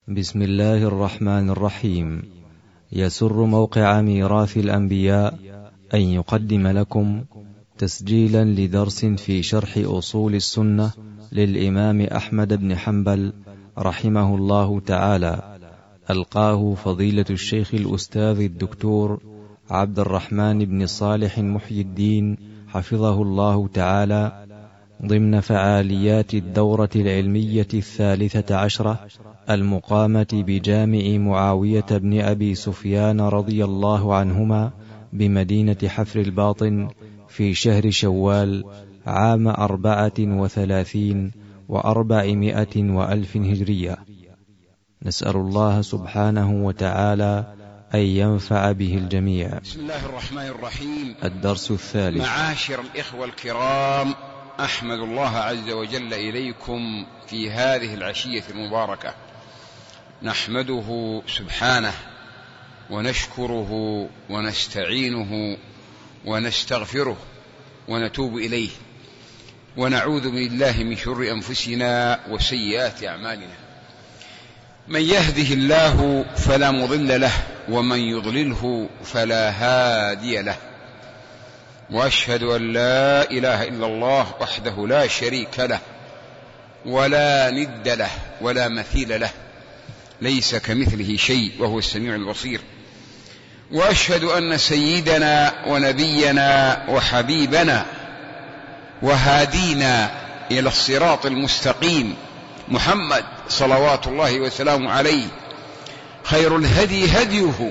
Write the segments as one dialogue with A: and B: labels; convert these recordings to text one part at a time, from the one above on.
A: بسم الله الرحمن الرحيم. يسر موقع ميراث الأنبياء أن يقدم لكم تسجيلا لدرس في شرح أصول السنة للإمام أحمد بن حنبل رحمه الله تعالى، ألقاه فضيلة الشيخ الأستاذ الدكتور عبد الرحمن بن صالح محي الدين حفظه الله تعالى، ضمن فعاليات الدورة العلمية 13 المقامة بجامع معاوية بن أبي سفيان رضي الله عنهما بمدينة حفر الباطن في شهر شوال عام 34 و400 وألف هجرية. نسأل الله سبحانه وتعالى أن ينفع به الجميع.
B: بسم الله الرحمن الرحيم.
A: الدرس الثالث.
B: معاشر الإخوة الكرام، أحمد الله عز وجل إليكم في هذه العشية المباركة، نحمده سبحانه ونشكره ونستعينه ونستغفره ونتوب إليه، ونعوذ بالله من شر أنفسنا وسيئات أعمالنا. من يهده الله فلا مضل له، ومن يضلله فلا هادي له، وأشهد أن لا إله إلا الله وحده لا شريك له ولا ند له ولا مثيل له، ليس كمثله شيء وهو السميع البصير. وأشهد أن سيدنا ونبينا وحبيبنا وهادينا إلى الصراط المستقيم محمد صلوات الله وسلامه عليه، خير الهدي هديه،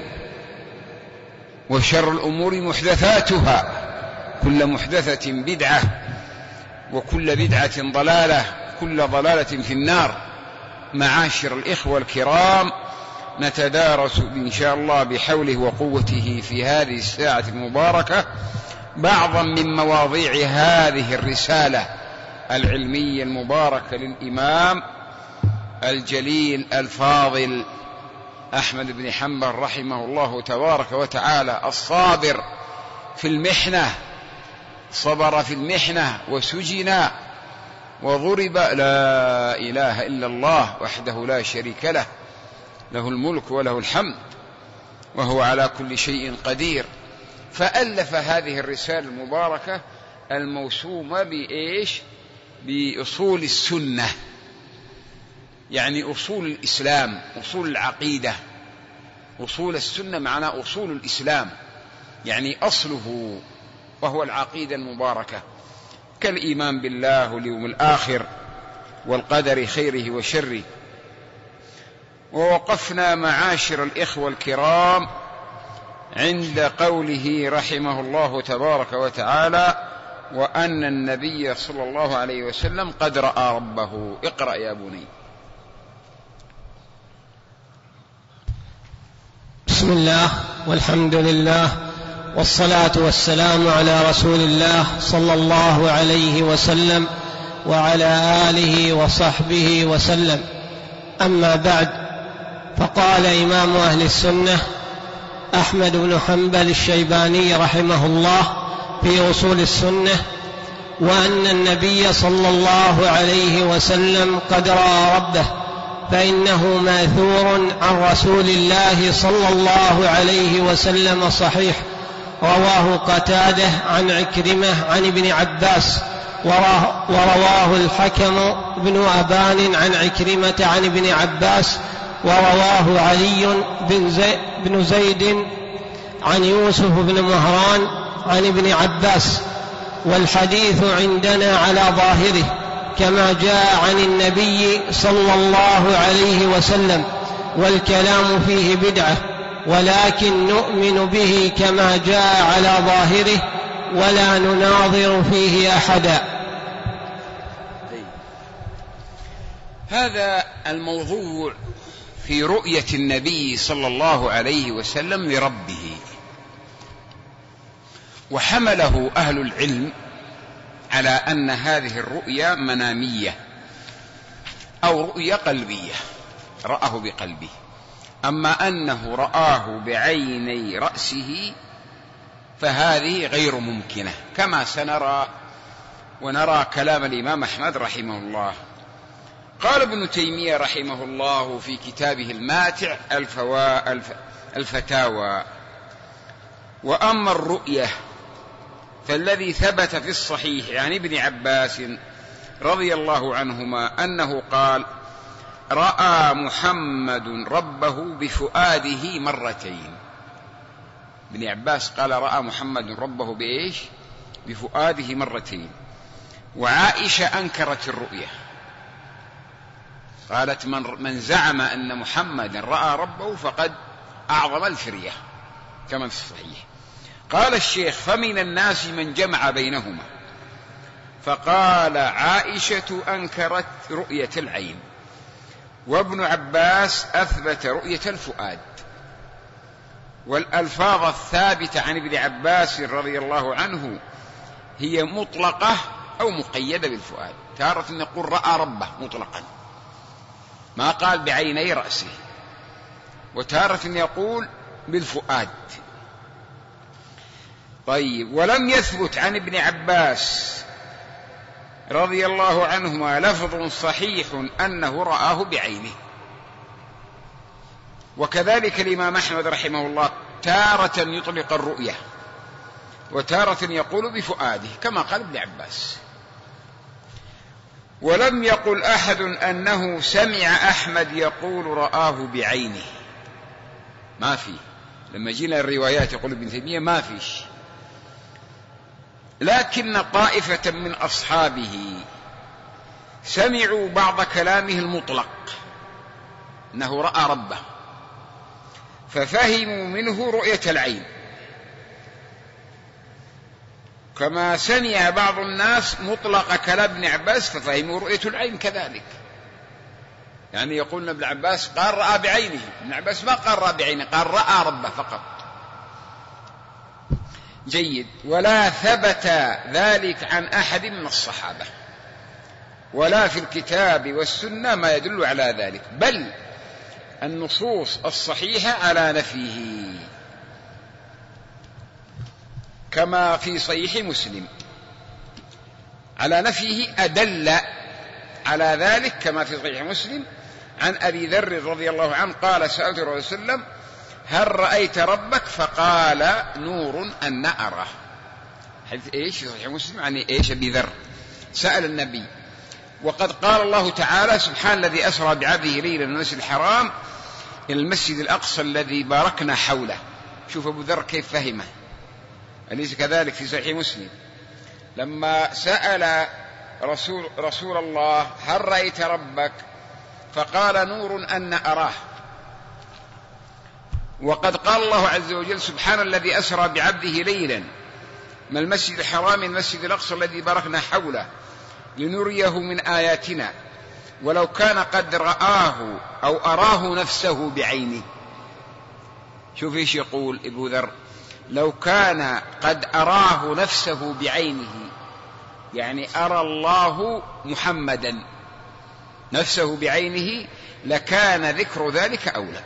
B: وشر الأمور محدثاتها، كل محدثة بدعة، وكل بدعة ضلالة، كل ضلالة في النار. معاشر الإخوة الكرام، نتدارس إن شاء الله بحوله وقوته في هذه الساعة المباركة بعضا من مواضيع هذه الرسالة العلمية المباركة للإمام الجليل الفاضل أحمد بن حنبل رحمه الله تبارك وتعالى، الصابر في المحنة، صبر في المحنة وسجن وضرب، لا إله إلا الله وحده لا شريك له، له الملك وله الحمد وهو على كل شيء قدير. فألف هذه الرسالة المباركة الموسومة بإيش؟ بأصول السنة، يعني أصول الإسلام، أصول العقيدة. أصول السنة معناه أصول الإسلام، يعني أصله وهو العقيدة المباركة، كالإيمان بالله واليوم الآخر والقدر خيره وشره. ووقفنا معاشر الإخوة الكرام عند قوله رحمه الله تبارك وتعالى: وأن النبي صلى الله عليه وسلم قد رأى ربه. اقرأ يا بني.
C: بسم الله والحمد لله والصلاة والسلام على رسول الله صلى الله عليه وسلم وعلى آله وصحبه وسلم. أما بعد، فقال إمام أهل السنة أحمد بن حنبل الشيباني رحمه الله في أصول السنة: وأن النبي صلى الله عليه وسلم قد رأى ربه، فإنه ماثور عن رسول الله صلى الله عليه وسلم صحيح، رواه قتادة عن عكرمة عن ابن عباس، ورواه الحكم بن أبان عن عكرمة عن ابن عباس، ورواه علي بن زيد عن يوسف بن مهران عن ابن عباس. والحديث عندنا على ظاهره كما جاء عن النبي صلى الله عليه وسلم، والكلام فيه بدعة، ولكن نؤمن به كما جاء على ظاهره ولا نناظر فيه أحدا.
B: هذا الموضوع في رؤية النبي صلى الله عليه وسلم لربه، وحمله أهل العلم على أن هذه الرؤيا منامية أو رؤيا قلبية، رآه بقلبه. أما أنه رآه بعيني رأسه فهذه غير ممكنة، كما سنرى ونرى كلام الإمام أحمد رحمه الله. قال ابن تيمية رحمه الله في كتابه الماتع الفتاوى: وأما الرؤية فالذي ثبت في الصحيح عن ابن عباس رضي الله عنهما أنه قال: رأى محمد ربه بفؤاده مرتين. ابن عباس قال: رأى محمد ربه بإيش؟ بفؤاده مرتين. وعائشة أنكرت الرؤية، قالت: من زعم أن محمد رأى ربه فقد أعظم الفرية، كما في الصحيح. قال الشيخ: فمن الناس من جمع بينهما، فقال: عائشة أنكرت رؤية العين، وابن عباس أثبت رؤية الفؤاد. والألفاظ الثابتة عن ابن عباس رضي الله عنه هي مطلقة أو مقيدة بالفؤاد. تارة يقول رأى ربه مطلقا ما قال بعيني رأسه، وتارة يقول بالفؤاد. طيب، ولم يثبت عن ابن عباس رضي الله عنهما لفظ صحيح أنه رآه بعينه. وكذلك الإمام أحمد رحمه الله تارة يطلق الرؤية وتارة يقول بفؤاده كما قال ابن عباس. ولم يقل أحد أنه سمع أحمد يقول رآه بعينه، ما في. لما جينا الروايات يقول ابن تيمية ما فيش، لكن طائفة من أصحابه سمعوا بعض كلامه المطلق أنه رأى ربه، ففهموا منه رؤية العين، كما سمع بعض الناس مطلق كلام ابن عباس ففهموا رؤية العين كذلك. يعني يقولون ابن عباس قال رأى بعينه، ابن عباس ما قال رأى بعينه، قال رأى ربه فقط. جيد. ولا ثبت ذلك عن أحد من الصحابة، ولا في الكتاب والسنة ما يدل على ذلك، بل النصوص الصحيحة على نفيه، كما في صحيح مسلم على نفيه أدل على ذلك، كما في صحيح مسلم عن أبي ذر رضي الله عنه قال: سألت الرسول صلى الله عليه وسلم: هل رأيت ربك؟ فقال: نور أن أراه. حديث إيش في صحيح مسلم عن إيش؟ أبي ذر سأل النبي. وقد قال الله تعالى: سبحان الذي أسرى بعبده ليلا من المسجد الحرام إلى المسجد الأقصى الذي باركنا حوله. شوف أبو ذر كيف فهمه، أليس كذلك في صحيح مسلم لما سأل رسول الله: هل رأيت ربك؟ فقال: نور أن أراه. وقد قال الله عز وجل: سبحان الذي أسرى بعبده ليلا من المسجد الحرام إلى المسجد الأقصى الذي باركنا حوله لنريه من آياتنا ولو كان قد رآه أو أراه نفسه بعينه. شوف ايش يقول ابو ذر: لو كان قد أراه نفسه بعينه، يعني أرى الله محمدا نفسه بعينه، لكان ذكر ذلك أولى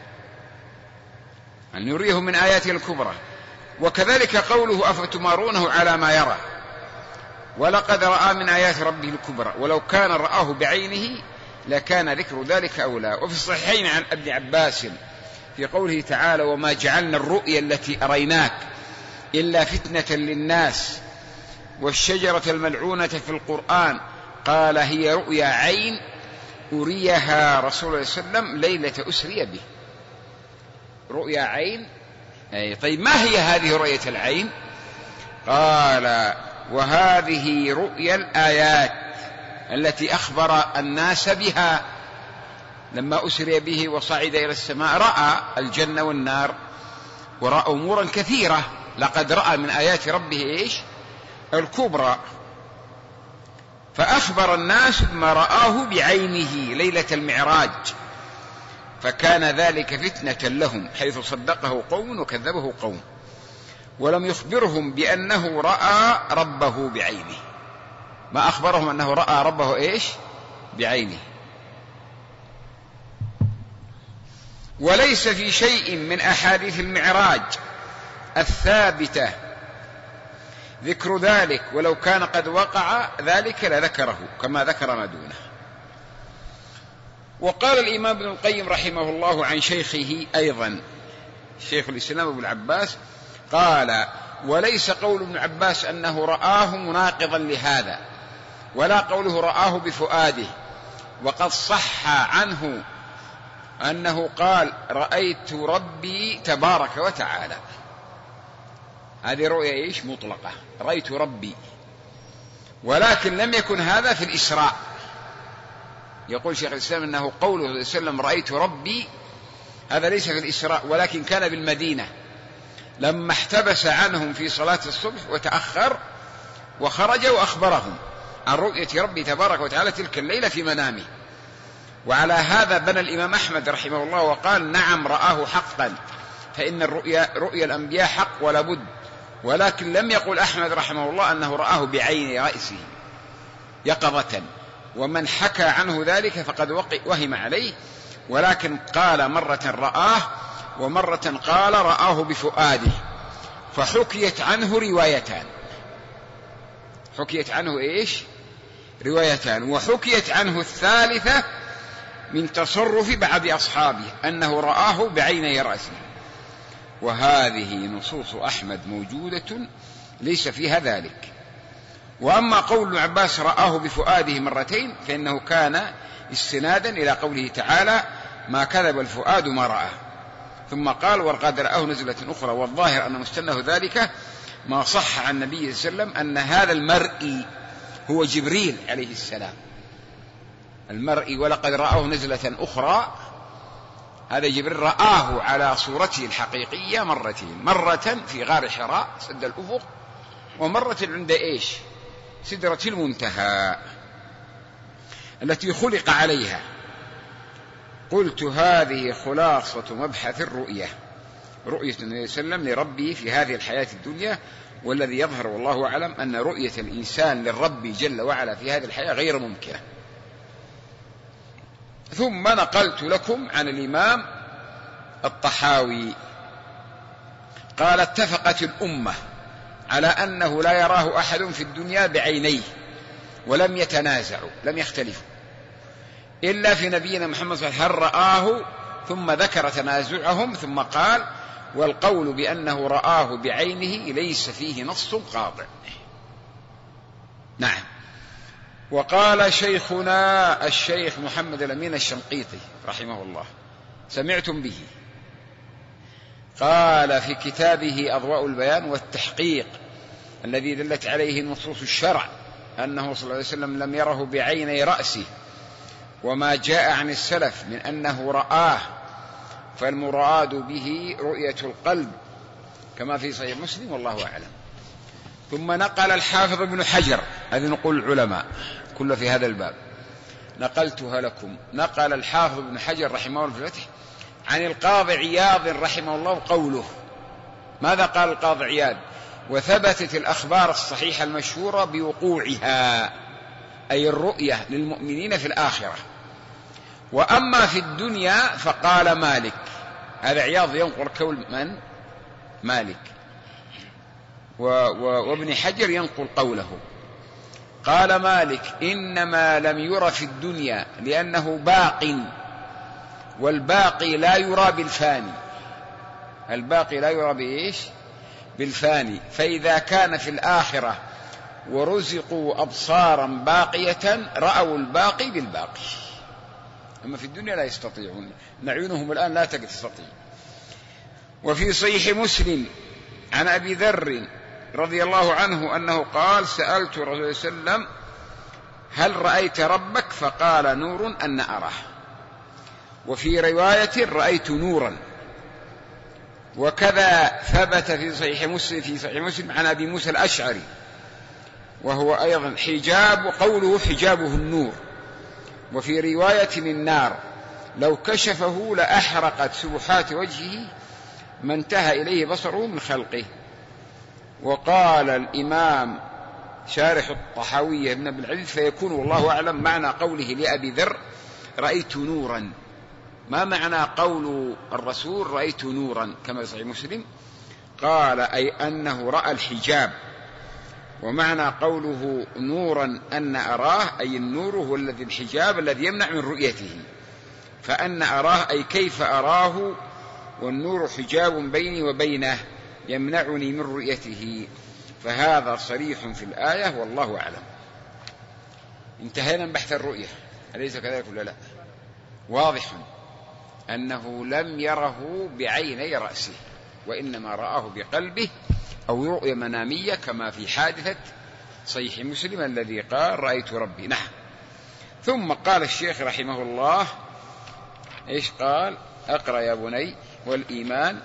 B: أن يريه من آياته الكبرى. وكذلك قوله: أفتمارونه على ما يرى، ولقد رأى من آيات ربه الكبرى، ولو كان رآه بعينه لكان ذكر ذلك أولى. وفي الصحيحين عن ابن عباس في قوله تعالى: وما جعلنا الرؤيا التي أريناك إلا فتنة للناس والشجرة الملعونة في القرآن، قال: هي رؤيا عين أريها رسول الله صلى الله عليه وسلم ليلة أسري به. رؤيا عين. طيب، ما هي هذه رؤية العين؟ قال: وهذه رؤيا الآيات التي أخبر الناس بها لما أسري به وصعد إلى السماء، رأى الجنة والنار ورأى أمورا كثيرة. لقد رأى من آيات ربه إيش؟ الكبرى. فأخبر الناس بما رآه بعينه ليلة المعراج، فكان ذلك فتنة لهم، حيث صدقه قوم وكذبه قوم، ولم يخبرهم بأنه رأى ربه بعينه. ما أخبرهم أنه رأى ربه إيش؟ بعينه. وليس في شيء من أحاديث المعراج الثابتة ذكر ذلك، ولو كان قد وقع ذلك لذكره كما ذكر ما دونه. وقال الإمام ابن القيم رحمه الله عن شيخه أيضا شيخ الإسلام ابن العباس قال: وليس قول ابن عباس أنه رآه مناقضا لهذا، ولا قوله رآه بفؤاده، وقد صح عنه أنه قال: رأيت ربي تبارك وتعالى. هذه رؤيا مطلقة، رأيت ربي، ولكن لم يكن هذا في الإسراء. يقول شيخ الإسلام أنه قوله صلى الله عليه وسلم رأيت ربي هذا ليس في الإسراء، ولكن كان بالمدينة لما احتبس عنهم في صلاة الصبح وتأخر، وخرج وأخبرهم عن رؤية ربي تبارك وتعالى تلك الليلة في منامه. وعلى هذا بنى الإمام أحمد رحمه الله وقال: نعم رآه حقا، فإن رؤيا الأنبياء حق ولا بد. ولكن لم يقل أحمد رحمه الله أنه رآه بعين رأسه يقظة، ومن حكى عنه ذلك فقد وهم عليه، ولكن قال مرة رآه ومرة قال رآه بفؤاده، فحكيت عنه روايتان. حكيت عنه روايتان، وحكيت عنه الثالثة من تصرف بعض أصحابه أنه رآه بعيني رأسه. وهذه نصوص أحمد موجودة ليس فيها ذلك. وأما قول ابن عباس رآه بفؤاده مرتين فإنه كان استنادا إلى قوله تعالى: ما كذب الفؤاد ما رآه. ثم قال: وقد رآه نزلة أخرى. والظاهر أن مستنه ذلك ما صح عن النبي صلى الله عليه وسلم أن هذا المرئي هو جبريل عليه السلام، المرئي. ولقد رآه نزلة أخرى، هذا جبريل رآه على صورته الحقيقية مرتين، مرة في غار حراء سد الأفق، ومرة عند سدرة المنتهى التي خلق عليها. قلت: هذه خلاصة مبحث الرؤية، رؤية النبي صلى الله عليه وسلم لربه في هذه الحياة الدنيا. والذي يظهر والله أعلم أن رؤية الإنسان للرب جل وعلا في هذه الحياة غير ممكنة. ثم نقلت لكم عن الإمام الطحاوي قال: اتفقت الأمة على أنه لا يراه أحد في الدنيا بعينيه، ولم يتنازعوا، لم يختلفوا، إلا في نبينا محمد صلى الله عليه وسلم هل رآه، ثم ذكر تنازعهم، ثم قال: والقول بأنه رآه بعينه ليس فيه نص قاطع. نعم. وقال شيخنا الشيخ محمد الأمين الشنقيطي رحمه الله، سمعتم به، قال في كتابه أضواء البيان والتحقيق الذي دلت عليه نصوص الشرع أنه صلى الله عليه وسلم لم يره بعيني رأسه، وما جاء عن السلف من أنه رآه، فالمراد به رؤية القلب كما في صحيح مسلم، والله أعلم. ثم نقل الحافظ ابن حجر، هذه نقول العلماء كله في هذا الباب، نقلتها لكم. نقل الحافظ ابن حجر رحمه الله في الفتح عن القاضي عياض رحمه الله قوله. ماذا قال القاضي عياض؟ وثبتت الأخبار الصحيحة المشهورة بوقوعها، أي الرؤية للمؤمنين في الآخرة. وأما في الدنيا فقال مالك، هذا عياض ينقل قول من؟ مالك. وابن حجر ينقل قوله، قال مالك: إنما لم ير في الدنيا لأنه باق، والباقي لا يرى بالفاني. الباقي لا يرى بالفاني. فإذا كان في الآخرة ورزقوا أبصارا باقية رأوا الباقي بالباقي، أما في الدنيا لا يستطيعون، نعينهم الآن لا تستطيع. وفي صحيح مسلم عن أبي ذر رضي الله عنه أنه قال: سألت الرسول صلى الله عليه وسلم: هل رأيت ربك؟ فقال: نور أن أراه. وفي رواية: رأيت نورا. وكذا ثبت في صحيح مسلم عن أبي موسى الأشعري، وهو أيضا حجاب، وقوله حجابه النور. وفي رواية: النار لو كشفه لأحرقت سبحات وجهه ما انتهى إليه بصره من خلقه. وقال الإمام شارح الطحاوية ابن أبي العز: فيكون والله أعلم معنى قوله لأبي ذر رأيت نورا، ما معنى قول الرسول رأيت نورا كما في صحيح مسلم؟ قال: أي أنه رأى الحجاب. ومعنى قوله نورا أن أراه، أي النور هو الذي الحجاب الذي يمنع من رؤيته. فأن أراه أي كيف أراه، والنور حجاب بيني وبينه يمنعني من رؤيته، فهذا صريح في الآية والله أعلم. انتهينا من بحث الرؤية، أليس كذلك ولا لا؟ واضح أنه لم يره بعيني رأسه، وإنما رآه بقلبه أو رؤية منامية كما في حادثة صحيح مسلم الذي قال رأيت ربي. نعم. ثم قال الشيخ رحمه الله إيش قال؟ أقرأ يا بني. والإيمان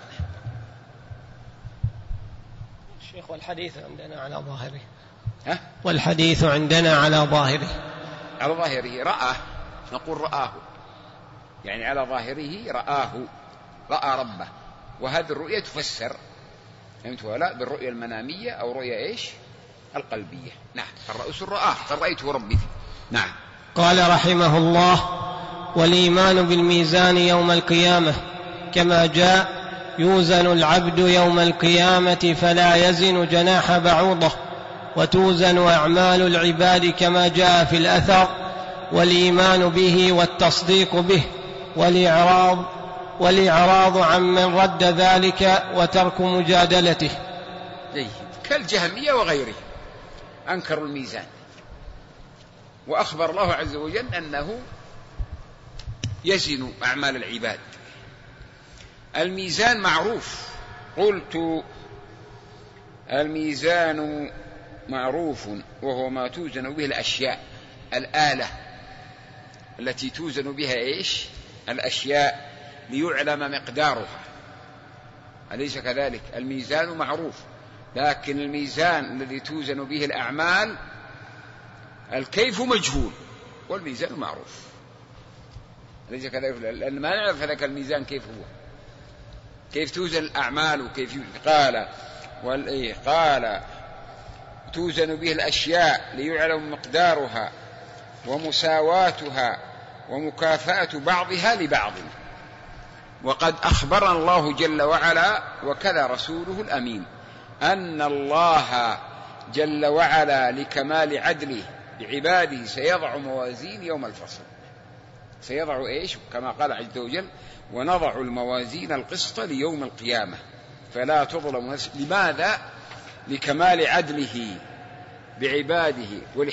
C: الشيخ والحديث عندنا على ظاهره. والحديث عندنا على ظاهره.
B: على ظاهره رآه، نقول رآه، يعني على ظاهره رآه، رأى ربه. وهذه الرؤية تفسر لا بالرؤية المنامية أو رؤية إيش القلبية. نعم. الرأس رآه، قال رأيته ربي. نعم.
C: قال رحمه الله: والإيمان بالميزان يوم القيامة كما جاء: يوزن العبد يوم القيامة فلا يزن جناح بعوضة، وتوزن أعمال العباد كما جاء في الأثر. والإيمان به والتصديق به والإعراض عمن رد ذلك وترك مجادلته.
B: كالجهمية وغيره أنكروا الميزان، وأخبر الله عز وجل أنه يزن أعمال العباد. الميزان معروف، قلت الميزان معروف وهو ما توزن به الأشياء، الآلة التي توزن بها إيش الأشياء ليعلم مقدارها، أليس كذلك؟ الميزان معروف، لكن الميزان الذي توزن به الأعمال الكيف مجهول، والميزان معروف، أليس كذلك؟ لأن ما نعرف هذاك الميزان كيف هو، كيف توزن الأعمال وكيف قال توزن به الأشياء ليعلم مقدارها ومساواتها ومكافأة بعضها لبعض. وقد أخبرنا الله جل وعلا وكذا رسوله الأمين أن الله جل وعلا لكمال عدله بعباده سيضع موازين يوم الفصل. سيضع إيش؟ كما قال عز وجل: ونضع الموازين القسط ليوم القيامة فلا تظلم نفس. لماذا؟ لكمال عدله بعباده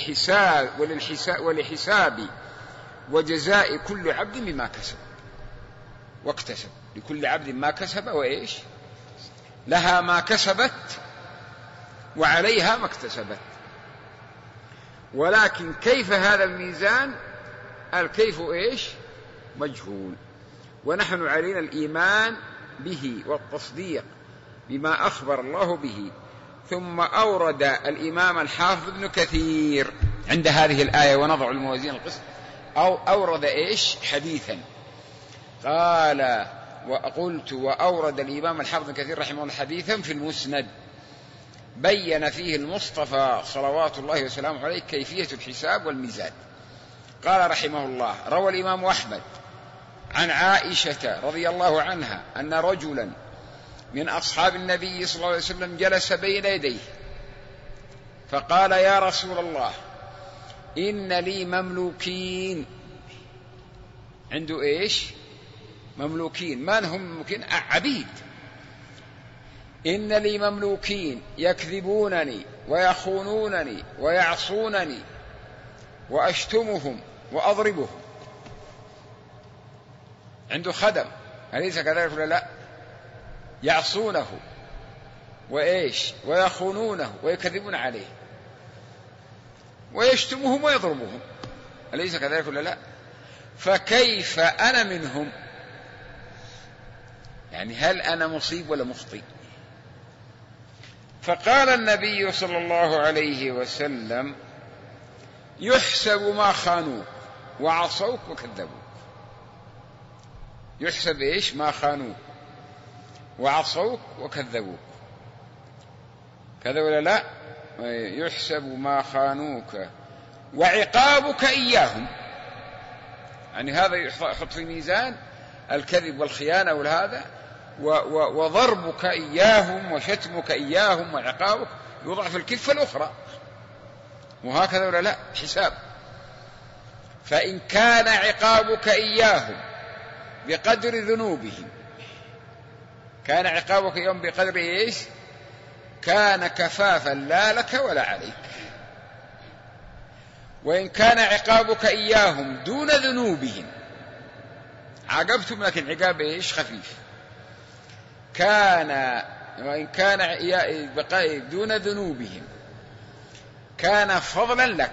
B: ولحساب وجزاء كل عبد بما كسب واكتسب. لكل عبد ما كسب وإيش لها ما كسبت وعليها ما اكتسبت. ولكن كيف هذا الميزان؟ الكيف إيش مجهول. ونحن علينا الإيمان به والتصديق بما أخبر الله به. ثم أورد الإمام الحافظ ابن كثير عند هذه الآية ونضع الموازين القسط أو أورد إيش حديثا، قال وقلت وأورد الإمام الحافظ ابن كثير رحمه الله حديثا في المسند بين فيه المصطفى صلوات الله وسلامه عليه كيفية الحساب والميزان. قال رحمه الله: روى الإمام أحمد عن عائشة رضي الله عنها أن رجلا من أصحاب النبي صلى الله عليه وسلم جلس بين يديه فقال: يا رسول الله إن لي مملوكين. عنده إيش مملوكين. من هم مملوكين؟ عبيد. إن لي مملوكين يكذبونني ويخونونني ويعصونني وأشتمهم وأضربهم. عنده خدم، أليس كذلك ولا لا؟ يعصونه وإيش ويخونونه ويكذبون عليه ويشتمهم ويضربهم، أليس كذلك ولا لا؟ فكيف أنا منهم؟ يعني هل أنا مصيب ولا مخطئ؟ فقال النبي صلى الله عليه وسلم: يحسب ما خانوك وعصوك وكذبوك. يحسب إيش ما خانوك وعصوك وكذبوك، كذا ولا لا؟ يحسب ما خانوك وعقابك إياهم. يعني هذا يحط في ميزان الكذب والخيانة والهذا، وضربك إياهم وشتمك إياهم وعقابك يوضع في الكفة الأخرى، وهكذا ولا لا؟ حساب. فإن كان عقابك إياهم بقدر ذنوبهم. كان عقابك يوم بقدر إيش؟ كان كفافا لا لك ولا عليك. وإن كان عقابك إياهم دون ذنوبهم، عاقبتم لكن عقاب إيش؟ خفيف. وإن كان دون ذنوبهم كان فضلا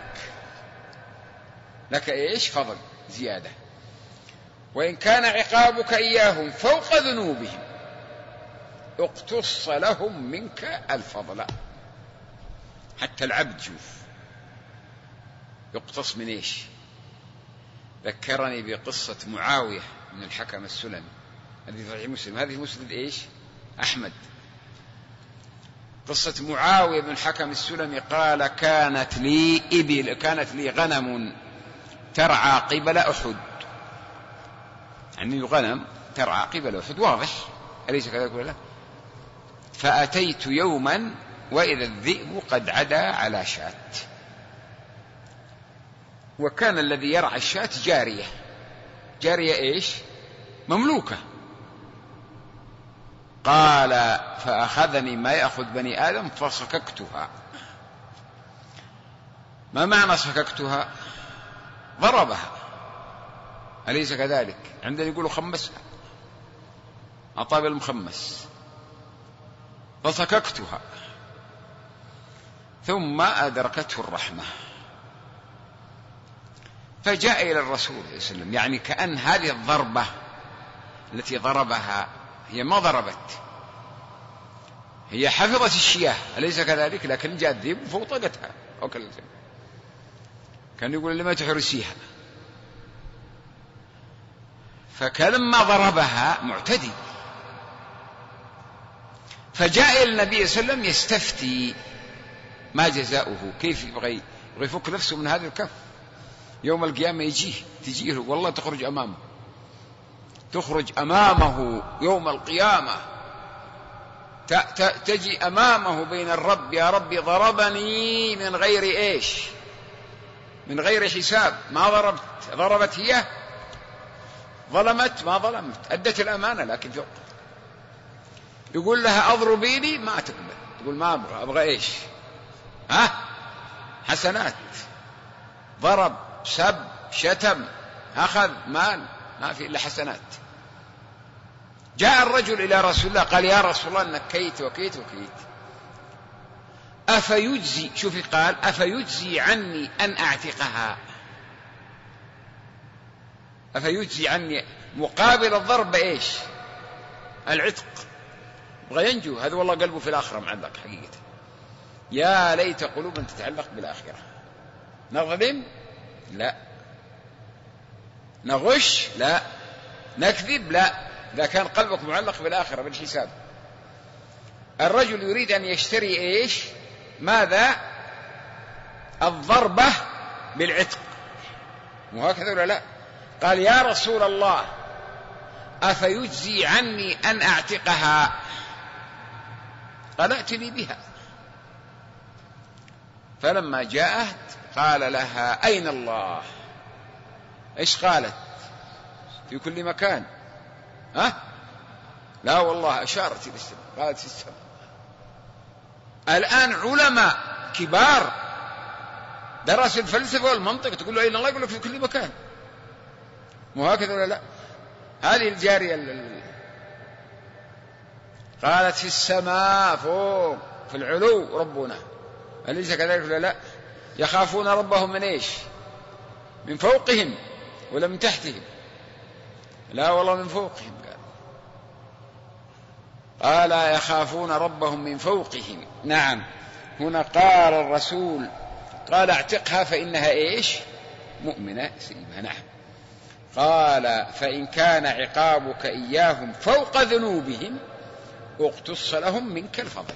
B: لك إيش؟ فضل زيادة. وإن كان عقابك إياهم فوق ذنوبهم اقتص لهم منك الفضل. حتى العبد شوف يقتص من إيش؟ ذكرني بقصة معاوية من الحكم السلمي، هذه صحيح مسلم، هذه مسند إيش؟ أحمد. قصة معاوية بن الحكم السلمي قال: كانت لي غنم ترعى قبل أحد. يعني غنم ترعى قبل أحد، واضح أليس كذلك ولا لا؟ فأتيت يوما وإذا الذئب قد عدا على شاة، وكان الذي يرعى الشاة جارية إيش؟ مملوكة. قال: فأخذني ما يأخذ بني آدم فصككتها. ما معنى صككتها؟ ضربها، أليس كذلك؟ عندنا يقولوا خمسها، أطاب المخمس. فصككتها ثم أدركته الرحمة فجاء إلى الرسول صلى الله عليه وسلم. يعني كأن هذه الضربة التي ضربها هي ما ضربت، هي حفظت الشياه، أليس كذلك؟ لكن جاء الذئب فوطقتها. كان يقول: لما تحرسيها؟ فكلما ضربها معتدي، فجاء إلى النبي صلى الله عليه وسلم يستفتي ما جزاؤه، كيف يبغى يفك نفسه من هذا الكف. يوم القيامة تجيه والله تخرج أمامه يوم القيامة، تجي أمامه بين الرب: يا رب ضربني من غير إيش؟ من غير حساب. ما ضربت هي؟ ظلمت؟ ما ظلمت، أدت الأمانة لكن فوق. يقول لها: أضربيني، ما تقبل، تقول: ما أبغى إيش؟ حسنات. ضرب، سب، شتم، أخذ مال، ما في إلا حسنات. جاء الرجل إلى رسول الله قال: يا رسول الله إنك كيت وكيت وكيت، أفيجزي، شوفي قال: أفيجزي عني أن أعتقها؟ أفيجزي عني مقابل الضرب إيش؟ العتق. بغى ينجو هذا، والله قلبه في الآخرة معلق حقيقة. يا ليت قلوبا تتعلق بالآخرة. نظلم؟ لا. نغش؟ لا. نكذب؟ لا. إذا كان قلبك معلق بالآخرة بالحساب. الرجل يريد أن يشتري إيش؟ ماذا؟ الضربة بالعتق، وهكذا ولا لا؟ قال: يا رسول الله أفيجزي عني أن أعتقها؟ قال: ائتني بها. فلما جاءت قال لها: أين الله؟ إيش قالت؟ في كل مكان. لا والله، أشارت إلى السماء، قالت في السماء. الآن علماء كبار درس الفلسفة والمنطق تقول له أين الله؟ يقول لك في كل مكان. وهكذا ولا لا؟ هذه الجارية قالت: في السماء، فوق في العلو ربنا، أليس كذلك ولا لا؟ يخافون ربهم من إيش؟ من فوقهم ولا من تحتهم؟ لا والله من فوقهم. قال: يخافون ربهم من فوقهم. نعم. هنا قال الرسول قال: اعتقها فإنها إيش؟ مؤمنة سليمة. نعم. قال: فإن كان عقابك إياهم فوق ذنوبهم اقتص لهم منك الفضل.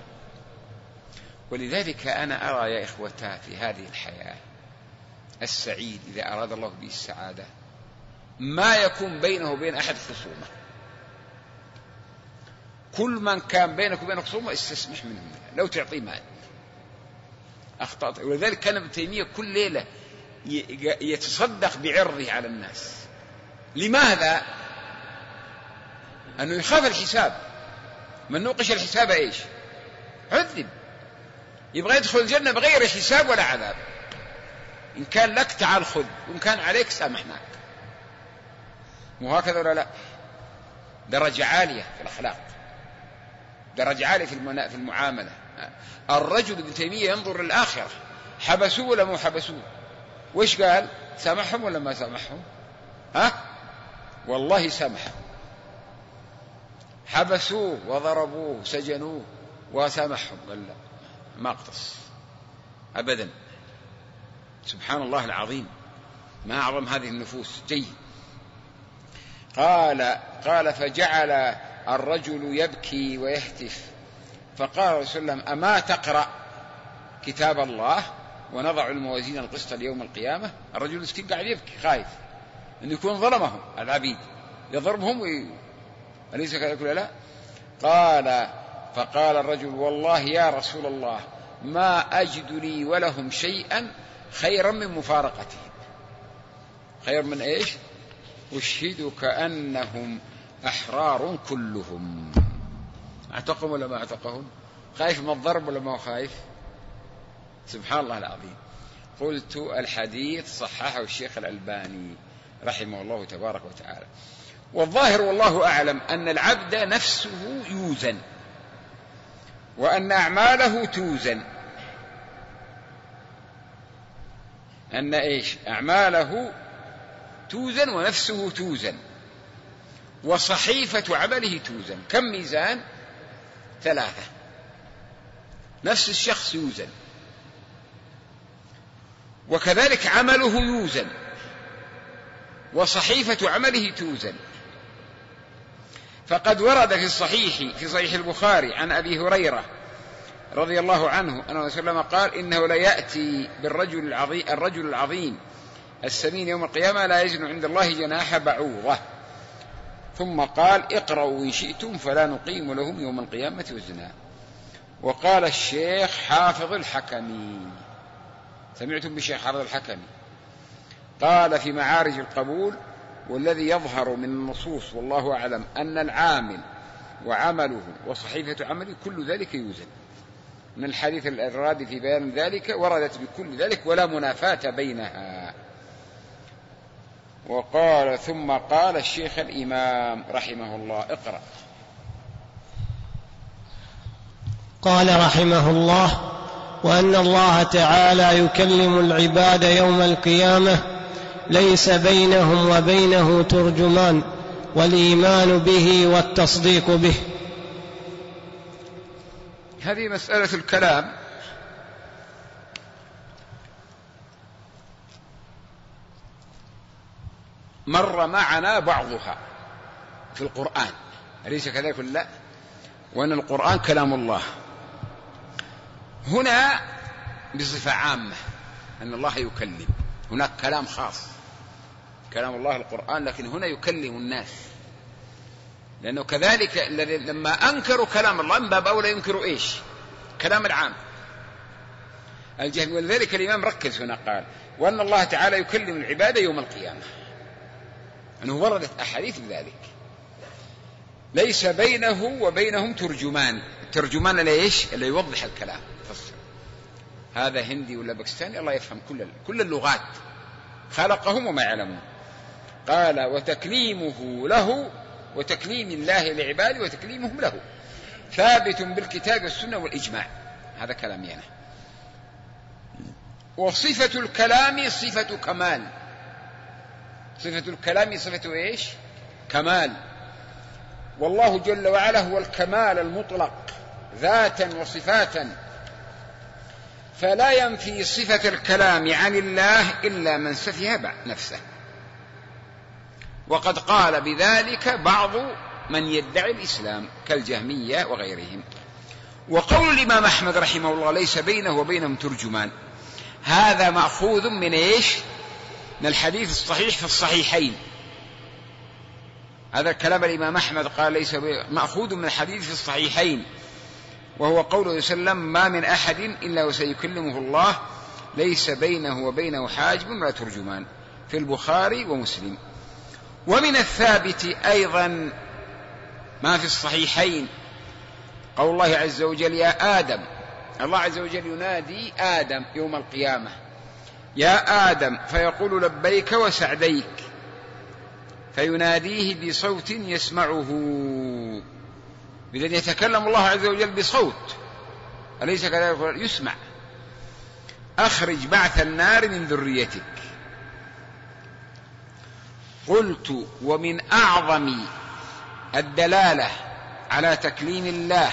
B: ولذلك أنا أرى يا إخوتا في هذه الحياة السعيد إذا أراد الله به السعادة ما يكون بينه وبين أحد خصومة. كل من كان بينك وبين خصومة استسمح منهم لو تعطيه مال. أخطأت. ولذلك كان ابن تيمية كل ليلة يتصدق بعرضه على الناس. لماذا؟ أنه يخاف الحساب. من نوقش الحساب إيش؟ عذب. يبغى يدخل الجنة بغير حساب ولا عذاب. إن كان لك تعال خذ، وإن كان عليك سامحناك. وهكذا ولا لا؟ درجة عالية في الأخلاق، درجة عالية في المعاملة. الرجل ابن تيمية ينظر للآخرة. حبسوه ولا مو حبسوه؟ وإيش قال؟ سامحهم ولا ما سامحهم؟ والله سامحهم. حبسوه وضربوه سجنوه وسامحهم، قال لا ما اقتص أبدا. سبحان الله ما أعظم هذه النفوس. جيد. قال فجعل الرجل يبكي ويهتف، فقال رسول الله أما تقرأ كتاب الله ونضع الموازين القسط ليوم القيامة؟ الرجل المسكين قاعد يبكي خايف أن يكون ظلمهم العبيد، يضربهم أليس كذلك لا؟ فقال الرجل والله يا رسول الله ما أجد لي ولهم شيئا خيرا من مفارقتهم. خير من إيش؟ أشهدك أنهم أحرار كلهم. اعتقهم ولا ما اعتقهم؟ خايف من الضرب ولا ما هو خايف؟ سبحان الله العظيم. قلت الحديث صححه الشيخ الألباني رحمه الله تبارك وتعالى. والظاهر والله أعلم أن العبد نفسه يوزن، وأن أعماله توزن. أن إيش؟ أعماله توزن ونفسه توزن وصحيفة عمله توزن. كم ميزان؟ 3. نفس الشخص يوزن، وكذلك عمله يوزن وصحيفة عمله توزن. فقد ورد في صحيح البخاري عن أبي هريرة رضي الله عنه أنه صلى الله عليه وسلم قال إنه ليأتي الرجل العظيم السمين يوم القيامة لا يزن عند الله جناح بعوضة. ثم قال اقرأوا إن شئتم فلا نقيم لهم يوم القيامة وزنا. وقال الشيخ حافظ الحكمي، سمعتم بالشيخ حافظ الحكمي؟ قال في معارج القبول والذي يظهر من النصوص والله أعلم أن العامل وعمله وصحيفة عمله كل ذلك يوزن. من الحديث الرادي في بيان ذلك وردت بكل ذلك ولا منافاة بينها. وقال ثم قال الشيخ الإمام رحمه الله اقرأ.
C: قال رحمه الله وأن الله تعالى يكلم العباد يوم القيامة ليس بينهم وبينه ترجمان والإيمان به والتصديق به.
B: هذه مسألة الكلام مر معنا بعضها في القرآن، أليس كذلك؟ لا، وأن القرآن كلام الله. هنا بصفة عامة أن الله يكلم، هناك كلام خاص كلام الله القرآن، لكن هنا يكلم الناس، لأنه كذلك لما أنكروا كلام الله من باب أولى ينكروا إيش؟ كلام العام الجهل. ولذلك الإمام ركز هنا قال وأن الله تعالى يكلم العباد يوم القيامة، أنه وردت أحاديث بذلك. ليس بينه وبينهم ترجمان. الترجمان ليش؟ اللي يوضح الكلام فصل. هذا هندي ولا باكستاني الله يفهم كل اللغات، خلقهم وما يعلمون. قال وتكليمه له وتكليم الله لعباده وتكليمهم له ثابت بالكتاب والسنة والإجماع. هذا كلامي أنا. وصفة الكلام صفة كمال. صفة الكلام صفة إيش؟ كمال. والله جل وعلا هو الكمال المطلق ذاتا وصفاتا، فلا ينفي صفة الكلام عن الله إلا من سفه نفسه. وقد قال بذلك بعض من يدعي الإسلام كالجهمية وغيرهم. وقول الإمام أحمد رحمه الله ليس بينه وبينهم ترجمان، هذا مأخوذ من إيش؟ من الحديث الصحيح في الصحيحين. هذا كلام الإمام أحمد قال ليس مأخوذ من الحديث في الصحيحين، وهو قوله صلى الله عليه وسلم ما من أحد إلا وسيكلمه الله ليس بينه وبينه حاجب ولا ترجمان، في البخاري ومسلم. ومن الثابت أيضا ما في الصحيحين قول الله عز وجل يا آدم، الله عز وجل ينادي آدم يوم القيامة يا آدم فيقول لبيك وسعديك، فيناديه بصوت يسمعه. إذن يتكلم الله عز وجل بصوت، أليس كذلك؟ يسمع. أخرج بعث النار من ذريتك. قلت ومن أعظم الدلالة على تكليم الله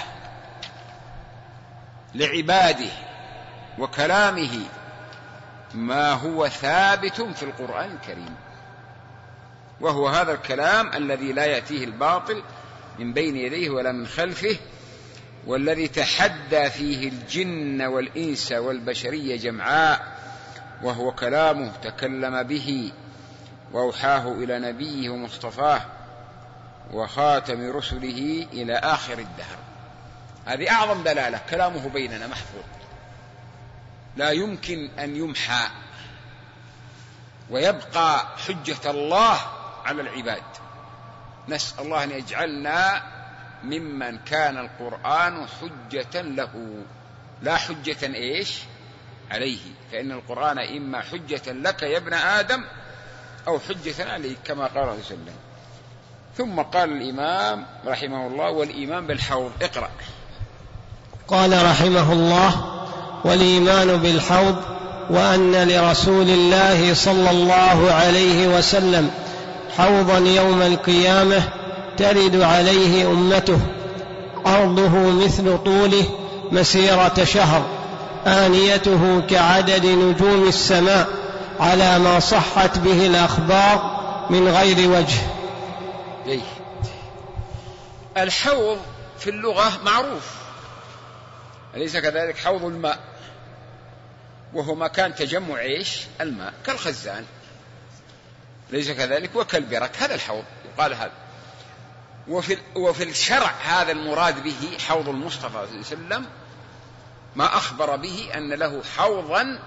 B: لعباده وكلامه ما هو ثابت في القرآن الكريم، وهو هذا الكلام الذي لا يأتيه الباطل من بين يديه ولا من خلفه، والذي تحدى فيه الجن والإنس والبشرية جمعاء، وهو كلامه تكلم به وأوحاه إلى نبيه ومصطفاه وخاتم رسله إلى آخر الدهر. هذه أعظم دلالة، كلامه بيننا محفوظ لا يمكن أن يمحى، ويبقى حجة الله على العباد. نسأل الله أن يجعلنا ممن كان القرآن حجة له لا حجة عليه، فإن القرآن إما حجة لك يا ابن آدم أو حجة عليك كما قال الله عليه وسلم. ثم قال الإمام رحمه الله والإيمان بالحوض. اقرأ.
C: قال رحمه الله والإيمان بالحوض وأن لرسول الله صلى الله عليه وسلم حوضا يوم القيامة ترد عليه أمته، عرضه مثل طوله مسيرة شهر، آنيته كعدد نجوم السماء، على ما صحت به الأخبار من غير وجه.
B: الحوض في اللغة معروف، أليس كذلك؟ حوض الماء، وهو مكان تجمع الماء كالخزان، ليس كذلك؟ وكالبرك، هذا الحوض يقال هذا. وفي الشرع هذا المراد به حوض المصطفى صلى الله عليه وسلم، ما أخبر به أن له حوضا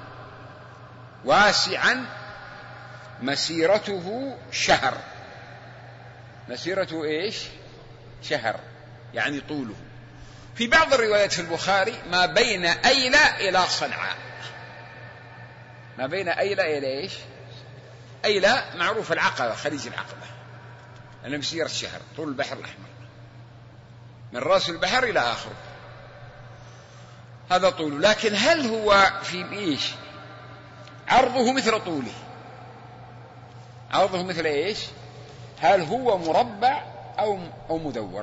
B: واسعا مسيرته شهر. مسيرته شهر، يعني طوله. في بعض الروايات في البخاري ما بين أيلة إلى صنعاء. ما بين أيلة إلى أيلة معروف العقبة، خليج العقبة، أنا مسيرة الشهر، طول البحر الأحمر من رأس البحر إلى آخره، هذا طوله. لكن هل هو في عرضه مثل طوله؟ عرضه مثل هل هو مربع أو مدور؟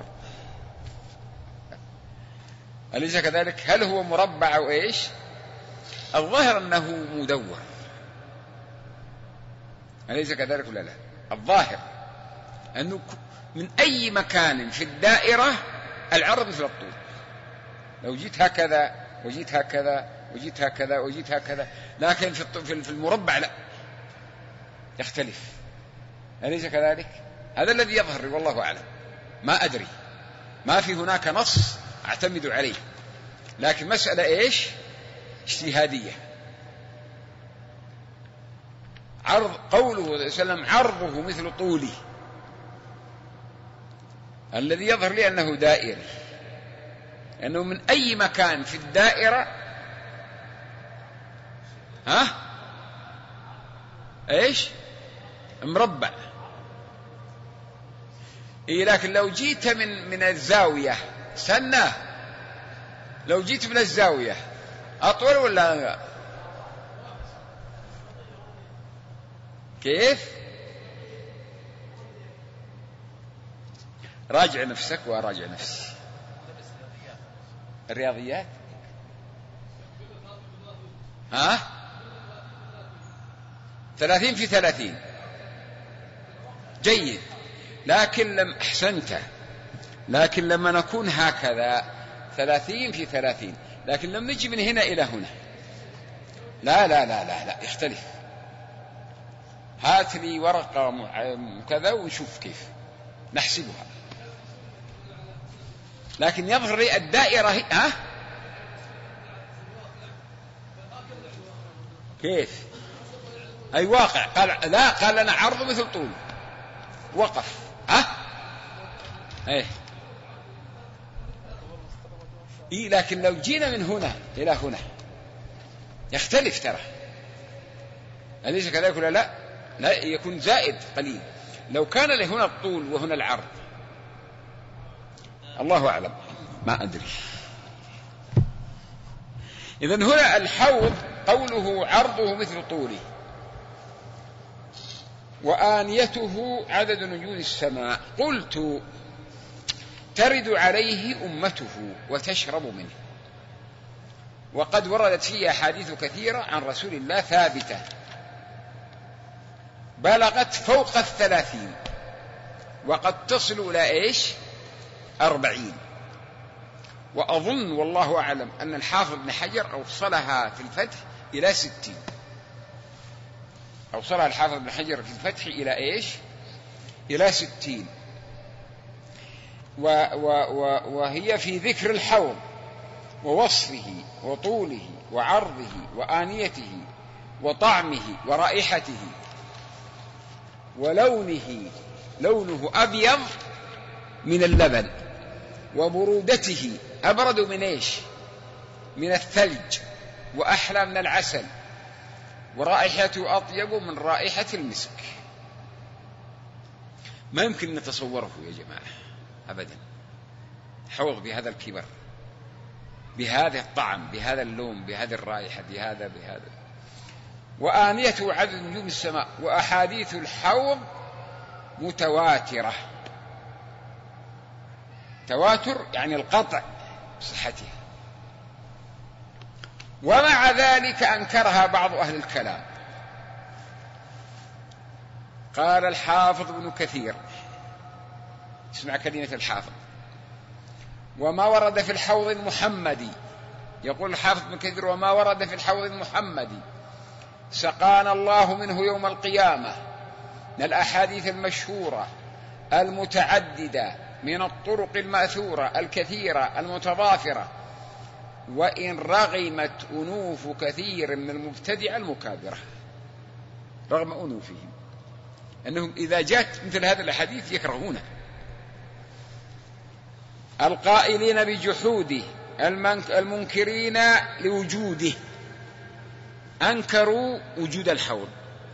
B: أليس كذلك؟ هل هو مربع أو الظاهر أنه مدور، أليس كذلك ولا لا؟ الظاهر أنه من أي مكان في الدائرة العرض مثل الطول، لو جيت هكذا وجيت هكذا وجيت هكذا وجيت هكذا، لكن في المربع لا، يختلف، أليس كذلك؟ هذا الذي يظهر، والله أعلم، ما أدري، ما في هناك نص أعتمد عليه، لكن مسألة اجتهادية. عرض قوله صلى الله عليه وسلم عرضه مثل طوله، الذي يظهر لي أنه دائري، لأنه من أي مكان في الدائرة مربع. لكن لو جيت من الزاوية سنة، لو جيت من الزاوية أطول ولا كيف؟ راجع نفسك وراجع نفسي. الرياضيات 30 في 30 جيد، لكن أحسنت، لكن لما نكون هكذا 30 في 30، لكن لما نجي من هنا إلى هنا لا لا لا لا لا، يختلف. هات لي ورقة كذا ونشوف كيف نحسبها، لكن يظهر لي الدائرة كيف؟ أي واقع. قال لنا عرض مثل طول، وقف لكن لو جينا من هنا إلى هنا يختلف ترى، أليس كذلك ولا لا؟ لا، يكون زائد قليل. لو كان لهنا الطول وهنا العرض، الله أعلم، ما أدري. إذن هنا الحوض قوله عرضه مثل طوله وآنيته عدد نجوم السماء، قلت ترد عليه أمته وتشرب منه. وقد وردت فيه أحاديث كثيرة عن رسول الله ثابتة بلغت فوق 30، وقد تصل إلى 40. وأظن والله أعلم أن الحافظ بن حجر أوصلها في الفتح إلى 60، أوصلها الحافظ بن حجر في الفتح إلى إلى 60. وهي في ذكر الحوض ووصفه وطوله وعرضه وآنيته وطعمه ورائحته ولونه، لونه أبيض من اللبن، وبرودته أبرد من من الثلج، وأحلى من العسل، ورائحته أطيب من رائحة المسك. ما يمكن نتصوره يا جماعة أبدا، حوض بهذا الكبر، بهذا الطعم، بهذا اللون، بهذه الرائحة، بهذا. وآنيته عدد نجوم السماء. وأحاديث الحوض متواترة، تواتر يعني القطع بصحتها. ومع ذلك أنكرها بعض أهل الكلام. قال الحافظ ابن كثير، اسمع كلمة الحافظ: وما ورد في الحوض المحمدي، يقول الحافظ ابن كثير: وما ورد في الحوض المحمدي سقانا الله منه يوم القيامة من الأحاديث المشهورة المتعددة من الطرق المأثورة الكثيرة المتضافرة، وإن رغمت أنوف كثير من المبتدعة المكابرة، رغم أنوفهم أنهم إذا جاءت مثل هذا الحديث يكرهونه، القائلين بجحوده المنكرين لوجوده، أنكروا وجود الحوض.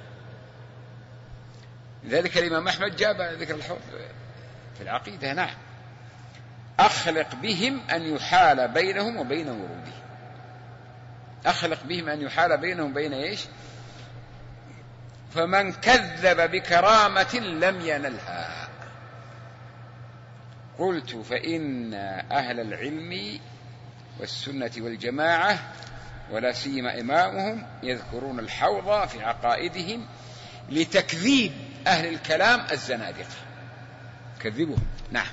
B: لذلك الإمام أحمد جاب ذكر الحوض في العقيدة. نعم، أخلق بهم أن يحال بينهم وبين وروده، أخلق بهم أن يحال بينهم وبين فمن كذب بكرامة لم ينلها. قلت: فإن أهل العلم والسنة والجماعة ولا سيما إمامهم يذكرون الحوض في عقائدهم لتكذيب أهل الكلام الزنادقة، كذبهم. نعم.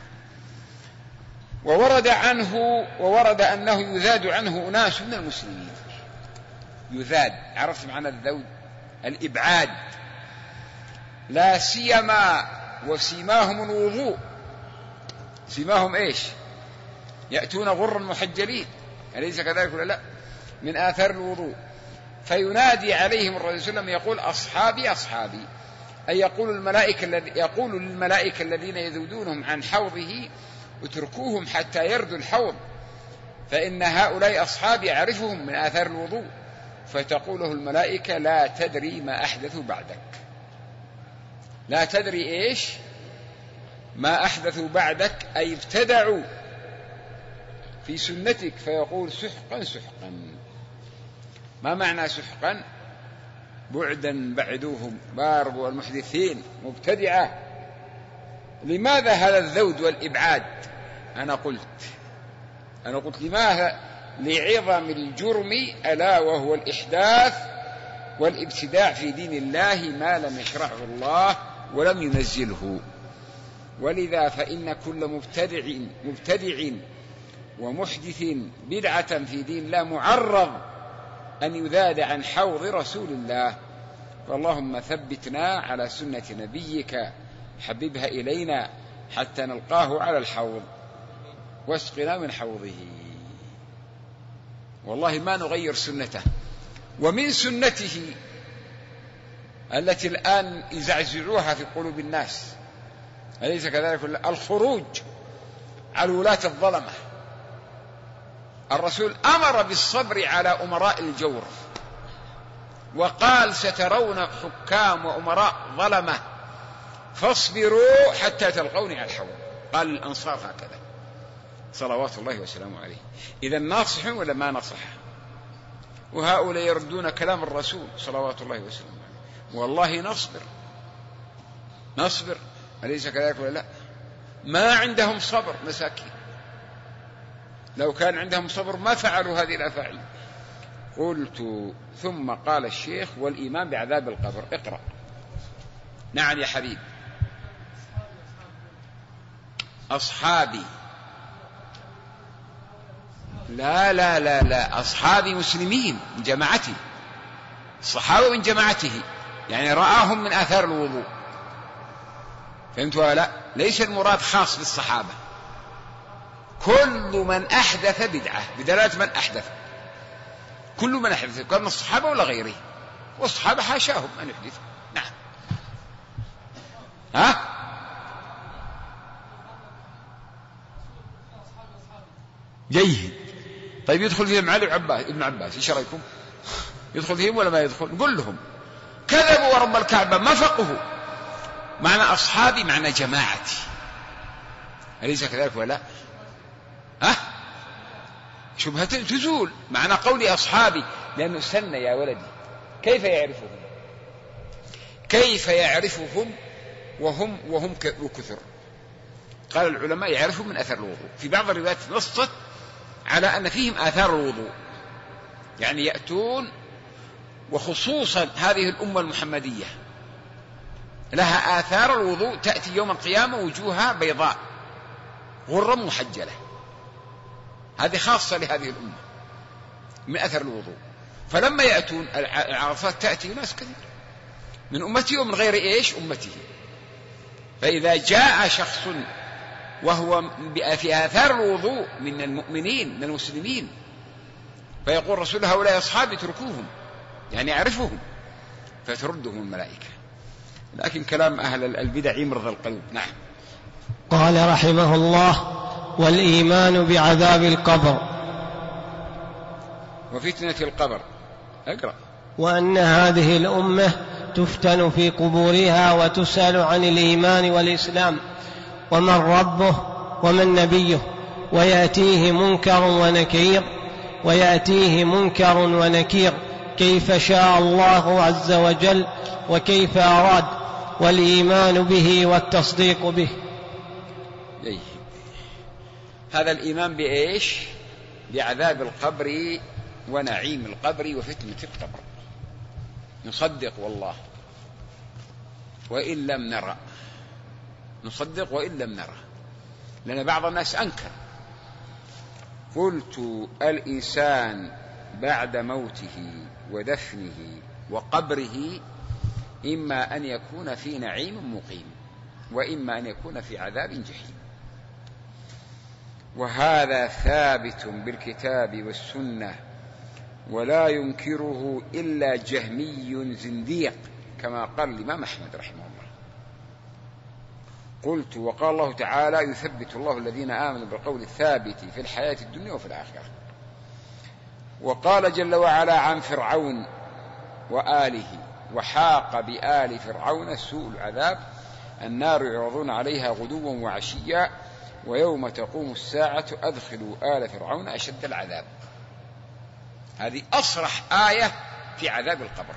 B: وورد أنه يذاد عنه أناس من المسلمين. يذاد، عرفت معنى الذود؟ الإبعاد. لا سيما وسيماهم الوضوء، سيماهم يأتون غرا محجلين، أليس كذلك ولا لا؟ من آثار الوضوء. فينادي عليهم الرسول صلى الله عليه وسلم يقول: أصحابي أصحابي، أي يقول للملائكة الذين يذودونهم عن حوضه: اتركوهم حتى يردوا الحوض، فإن هؤلاء أصحابي أعرفهم من آثار الوضوء. فتقوله الملائكة: لا تدري ما أحدثوا بعدك، لا تدري ما أحدثوا بعدك، أي ابتدعوا في سنتك. فيقول: سحقا سحقا. ما معنى سحقا؟ بعدا بعدوهم، باربوا المحدثين مبتدعة. لماذا هذا الذود والإبعاد؟ أنا قلت لماذا؟ لعظم الجرم، ألا وهو الإحداث والابتداع في دين الله ما لم يشرعه الله ولم ينزله. ولذا فإن كل مبتدع ومحدث بدعة في دين الله معرض أن يذاد عن حوض رسول الله. فاللهم ثبتنا على سنة نبيك، حببها إلينا حتى نلقاه على الحوض، واسقنا من حوضه. والله ما نغير سنته. ومن سنته التي الآن يزعزعوها في قلوب الناس، أليس كذلك؟ الخروج على ولاة الظلمة، الرسول أمر بالصبر على أمراء الجور، وقال سترون حكام وأمراء ظلمة فاصبروا حتى تلقوني على الحوض. قال الأنصار هكذا صلوات الله وسلامه عليه. إذا ناصحون ولا ما نصح؟ وهؤلاء يردون كلام الرسول صلوات الله وسلامه عليه. والله نصبر أليس كذلك ولا لا؟ ما عندهم صبر مساكين، لو كان عندهم صبر ما فعلوا هذه الأفاعيل. قلت ثم قال الشيخ والإيمان بعذاب القبر. اقرأ. نعم يا حبيب. أصحابي لا لا لا لا، أصحابي مسلمين من جماعتي، الصحابة من جماعته، يعني رآهم من آثار الوضوء. فهمتوا ولا لا؟ ليس المراد خاص بالصحابة، كل من أحدث بدعة بدلالة من أحدث، كل من أحدث كان الصحابة ولا غيره، والصحابة حاشاهم أن يحدثوا. نعم. ها؟ جيد. طيب يدخل فيهم علي ابن عباس، ايش رايكم؟ يدخل فيهم ولا ما يدخل؟ نقول لهم كذبوا ورب الكعبة ما فقهوا. معنى أصحابي معنى جماعتي، أليس كذلك ولا لا؟ ها؟ شبهة تزول معنى قولي أصحابي، لأنه سن يا ولدي. كيف يعرفهم وهم كثر؟ قال العلماء يعرفهم من أثر الوضوء. في بعض الروايات نصت على أن فيهم آثار الوضوء، يعني يأتون، وخصوصا هذه الأمة المحمدية لها آثار الوضوء، تأتي يوم القيامة وجوهها بيضاء غرا محجلة، هذه خاصة لهذه الأمة من أثر الوضوء. فلما يأتون العرفات تأتي ناس كثير من أمتي ومن غير إيش أمته. فإذا جاء شخص وهو في آثار الوضوء من المؤمنين من المسلمين، فيقول رسول هؤلاء أصحابي اتركوهم، يعني يعرفهم، فتردهم الملائكة. لكن كلام أهل البدع يمرض القلب. نعم.
C: قال رحمه الله: والإيمان بعذاب القبر
B: وفتنة القبر. اقرأ.
C: وأن هذه الأمة تفتن في قبورها وتسأل عن الإيمان والإسلام ومن ربه ومن نبيه، ويأتيه منكر ونكير كيف شاء الله عز وجل وكيف أراد، والإيمان به والتصديق به.
B: هذا الإيمان بإيش؟ بعذاب القبر ونعيم القبر وفتنة القبر. نصدق والله وإن لم نرى، نصدق وإن لم نرى، لأن بعض الناس أنكر. قلت: الإنسان بعد موته ودفنه وقبره إما أن يكون في نعيم مقيم، وإما أن يكون في عذاب جحيم، وهذا ثابت بالكتاب والسنة، ولا ينكره إلا جهمي زنديق، كما قال الإمام أحمد رحمه الله. قلت: وقال الله تعالى: يثبت الله الذين آمنوا بالقول الثابت في الحياة الدنيا وفي الآخرة. وقال جل وعلا عن فرعون وآله: وحاق بآل فرعون سوء العذاب، النار يعرضون عليها غدوا وعشيا ويوم تقوم الساعة أدخلوا آل فرعون أشد العذاب. هذه أصرح آية في عذاب القبر.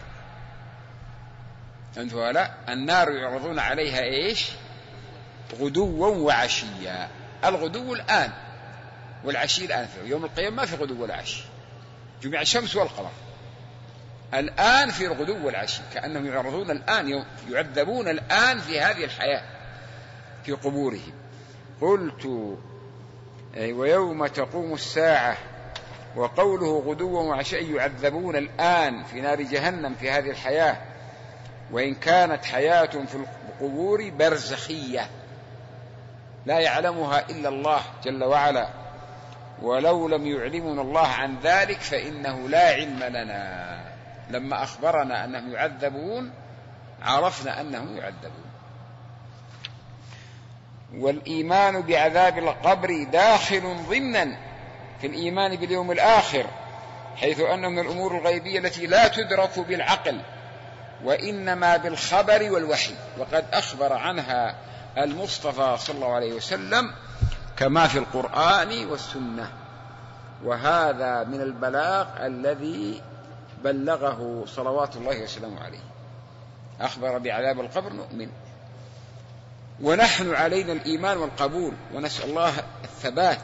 B: أنتوا لا، النار يعرضون عليها إيش؟ غدوا وعشيا. الغدو الآن والعشي الآن، في يوم القيامة ما في غدو ولا عشي، جميع الشمس والقمر. الآن في الغدو والعشي، كأنهم يعرضون الآن، يعذبون الآن في هذه الحياة في قبورهم. قلت: ويوم تقوم الساعة، وقوله غدوا وعشيا يعذبون الآن في نار جهنم في هذه الحياة، وإن كانت حياة في القبور برزخية لا يعلمها إلا الله جل وعلا، ولو لم يعلمنا الله عن ذلك فإنه لا علم لنا. لما أخبرنا أنهم يعذبون عرفنا أنهم يعذبون. والإيمان بعذاب القبر داخل ضمنا في الإيمان باليوم الآخر، حيث أنه من الأمور الغيبية التي لا تدرك بالعقل وإنما بالخبر والوحي، وقد أخبر عنها المصطفى صلى الله عليه وسلم كما في القرآن والسنة. وهذا من البلاغ الذي بلغه صلوات الله وسلامه عليه. أخبر بعذاب القبر نؤمن، ونحن علينا الإيمان والقبول، ونسأل الله الثبات.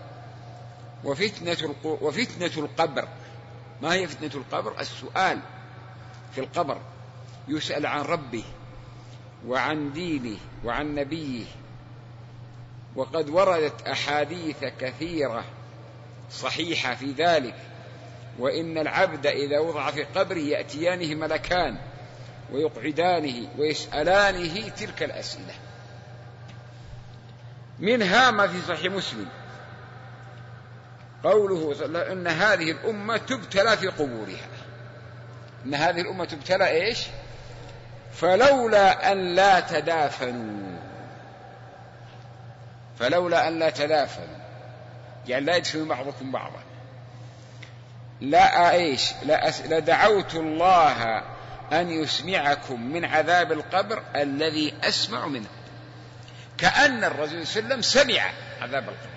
B: وفتنة القبر، ما هي فتنة القبر؟ السؤال في القبر، يسأل عن ربه وعن دينه وعن نبيه. وقد وردت أحاديث كثيرة صحيحة في ذلك. وإن العبد إذا وضع في قبره يأتيانه ملكان ويقعدانه ويسألانه تلك الأسئلة. منها ما في صحيح مسلم قوله إن هذه الأمة تبتلى في قبورها. إن هذه الأمة تبتلى إيش؟ فلولا أن لا تدافنوا، فلولا أن لا تدافنوا يعني لا يدفن بعضكم بعضا، لا إيش لدعوت الله أن يسمعكم من عذاب القبر الذي أسمع منه. كأن الرسول صلى الله عليه وسلم سمع عذاب القبر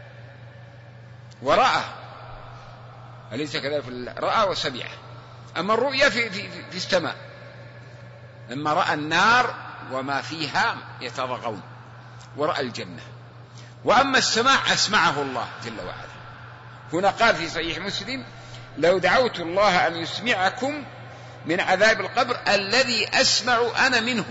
B: ورأى، أليس كذلك؟ رأى وسمع. أما الرؤيا في السماء، لما رأى النار وما فيها يتضغون ورأى الجنة. وأما السماع أسمعه الله جل وعلا. هنا قال في صحيح مسلم لو دعوت الله أن يسمعكم من عذاب القبر الذي أسمع أنا منه.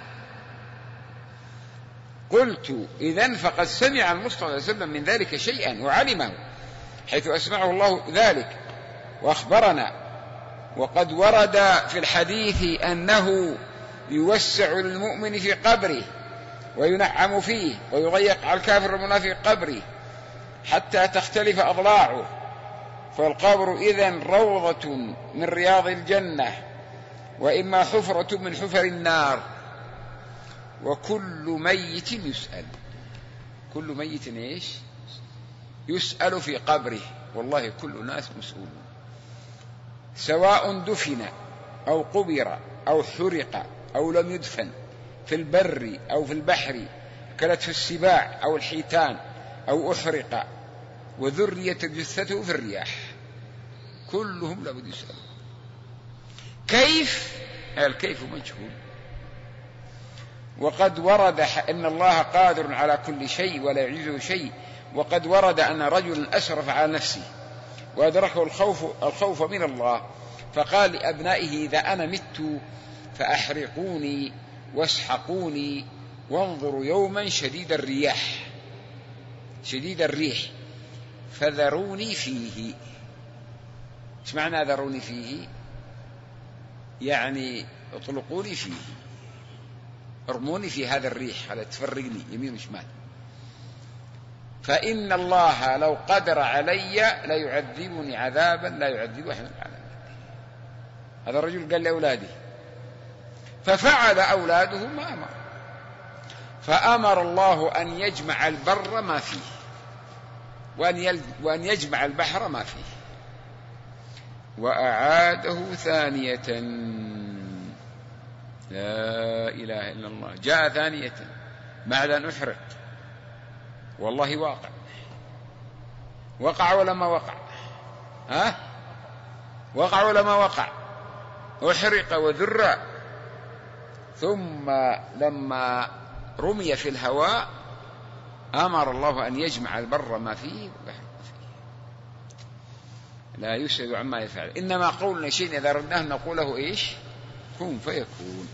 B: قلت إذن فقد سمع المصطفى صلى الله عليه وسلم من ذلك شيئا وعلمه، حيث أسمعه الله ذلك وأخبرنا. وقد ورد في الحديث أنه يوسع للمؤمن في قبره وينعم فيه، ويضيق على الكافر المنافق قبره حتى تختلف أضلاعه. فالقبر إذن روضة من رياض الجنة، وإما حفرة من حفر النار. وكل ميت يسأل، كل ميت إيش؟ يسأل في قبره. والله كل ناس مسؤول، سواء دفن أو قبر أو حرق أو لم يدفن، في البر أو في البحر، كلته السباع أو الحيتان أو أحرق وذرية جثته في الرياح، كلهم لابد يسألوا. كيف؟ الكيف مجهول. وقد ورد أن الله قادر على كل شيء ولا يعجزه شيء. وقد ورد أن رجل أسرف على نفسه وأدركه الخوف من الله، فقال لأبنائه إذا أنا مت فأحرقوني واسحقوني وانظروا يوما شديد الرياح، شديد الريح، فذروني فيه. ايش معنى ذروني فيه؟ يعني اطلقوني فيه، ارموني في هذا الريح، هذا تفرقني يمين وشمال. فإن الله لو قدر علي لا يعذبني عذابا لا يعذب أحد العالمين. هذا الرجل قال لأولاده، ففعل أولاده ما أمر. فأمر الله أن يجمع البر ما فيه وأن يجمع البحر ما فيه، وأعاده ثانية. لا إله إلا الله. جاء ثانية بعد أن أحرق. والله وقع ولا ما وقع؟ وقع ولا ما وقع؟ أحرق وذر. ثم لما رمي في الهواء أمر الله أن يجمع البر ما فيه والبحر ما فيه. لا يسأل عما يفعل. إنما قولنا شيء إذا ردناه نقوله إيش؟ كن فيكون.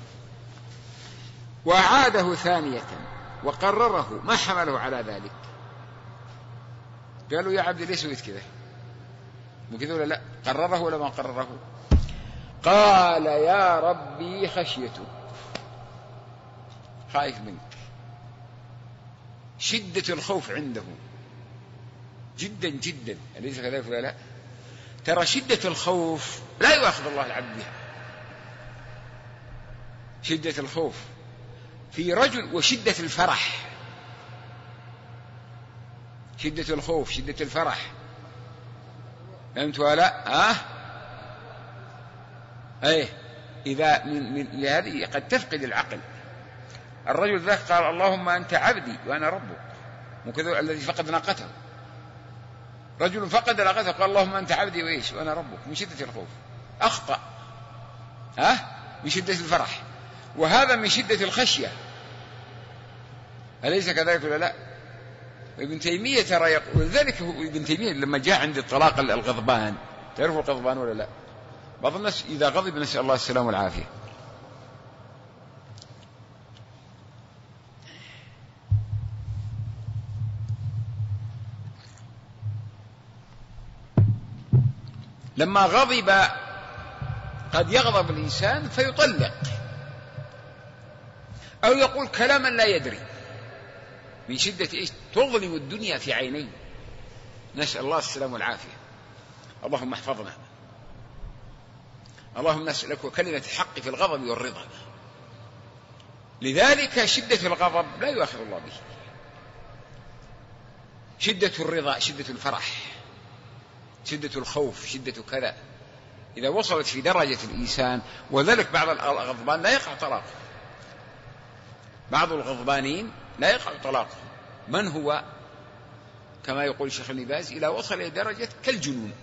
B: وأعاده ثانية وقرره. ما حمله على ذلك؟ قالوا يا عبد ليه سويت كذا؟ وكذا ولا لا؟ قرره ولا ما قرره؟ قال يا ربي خشيتك، خايف منك. شدة الخوف عنده جدا جدا، أليس كذلك ولا لا؟ ترى شدة الخوف لا يؤاخذ الله العبد بها. شدة الخوف في رجل، وشدة الفرح. شدة الخوف، شدة الفرح. فهمت ولا ايه إذا لهذه قد تفقد العقل. الرجل ذاك قال اللهم أنت عبدي وأنا ربك، وكذا الذي فقد ناقته. رجل فقد ناقته قال اللهم أنت عبدي وإيش وأنا ربك، من شدة الخوف أخطأ من شدة الفرح، وهذا من شدة الخشية، أليس كذلك ولا لا؟ ابن تيمية ترى ولذلك ابن تيمية لما جاء عند الطلاق الغضبان، تعرفوا الغضبان ولا لا؟ بعض الناس إذا غضب نسأل الله السلام والعافية، لما غضب قد يغضب الإنسان فيطلق أو يقول كلاما لا يدري من شدة إيش؟ تظلم الدنيا في عينيه، نسأل الله السلام والعافية. اللهم احفظنا، اللهم نسألك كلمة الحق في الغضب والرضا. لذلك شدة الغضب لا يؤاخذ الله به، شدة الرضا، شدة الفرح، شدة الخوف، شدة كذا، إذا وصلت في درجة الإنسان. وذلك بعض الغضبان لا يقع طلاقه، بعض الغضبانين لا يقع طلاقه. من هو؟ كما يقول الشيخ ابن باز إذا وصل إلى درجة كالجنون،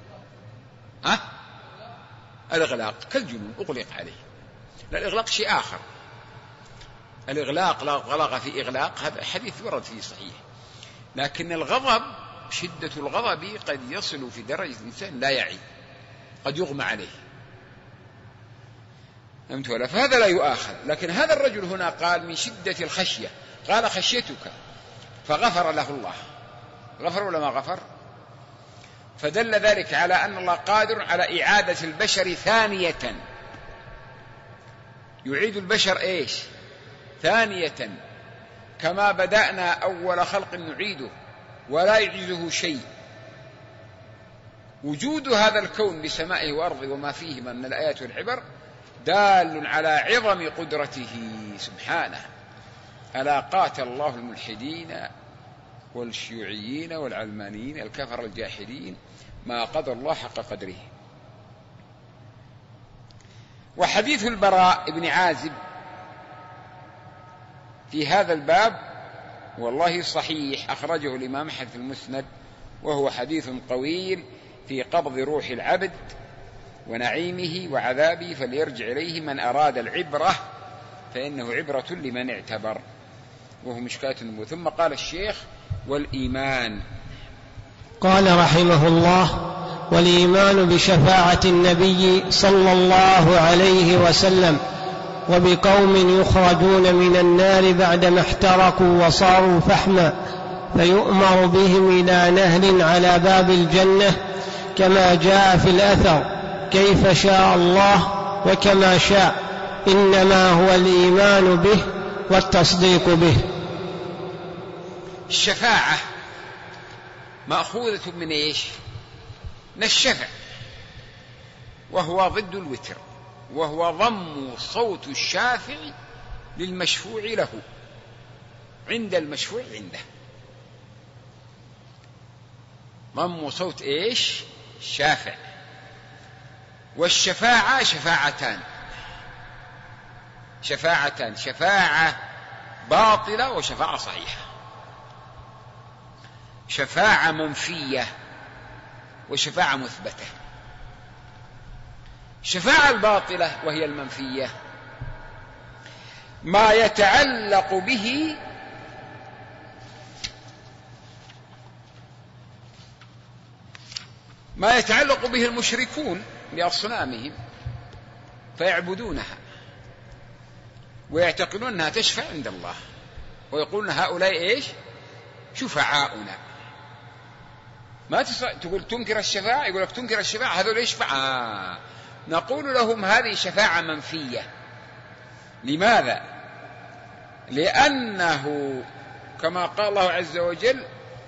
B: الإغلاق كالجنون، أغلق عليه. لا، الإغلاق شيء آخر. الإغلاق لا غلق في إغلاق، هذا حديث ورد فيه صحيح. لكن الغضب، شدة الغضب قد يصل في درجة الإنسان لا يعي، قد يغمى عليه، فهمت ولا؟ فهذا لا يؤاخذ. لكن هذا الرجل هنا قال من شدة الخشية، قال خشيتك، فغفر له الله. غفر ولا ما غفر؟ فدل ذلك على أن الله قادر على إعادة البشر ثانية، يعيد البشر إيش؟ ثانية، كما بدأنا أول خلق نعيده ولا يعجزه شيء. وجود هذا الكون بسمائه وأرضه وما فيهما من الآيات والعبر دال على عظم قدرته سبحانه. ألا قاتل الله الملحدين والشيوعيين والعلمانيين الكفر الجاحدين ما قدر الله حق قدره. وحديث البراء بن عازب في هذا الباب والله صحيح، أخرجه الإمام أحمد في المسند، وهو حديث طويل في قبض روح العبد ونعيمه وعذابه، فليرجع إليه من أراد العبرة فإنه عبرة لمن اعتبر، وهو مشكاة النبوة. ثم قال الشيخ والإيمان،
C: قال رحمه الله: والإيمان بشفاعة النبي صلى الله عليه وسلم وبقوم يخرجون من النار بعدما احترقوا وصاروا فحما، فيؤمر بهم إلى نهر على باب الجنة كما جاء في الأثر كيف شاء الله وكما شاء، إنما هو الإيمان به والتصديق به.
B: الشفاعة مأخوذة من إيش؟ من الشفع، وهو ضد الوتر، وهو ضم صوت الشافع للمشفوع له عند المشفوع عنده. ضم صوت إيش؟ الشافع. والشفاعة شفاعتان، شفاعة باطلة وشفاعة صحيحة. شفاعة منفية وشفاعة مثبتة. الشفاعة الباطلة وهي المنفية ما يتعلق به المشركون بأصنامهم فيعبدونها ويعتقدون أنها تشفع عند الله، ويقولون هؤلاء إيش؟ شفعاؤنا. ما تقول تنكر الشفاعة، يقول لك تنكر الشفاعة، هذول يشفع. نقول لهم هذه شفاعة منفية. لماذا؟ لأنه كما قال الله عز وجل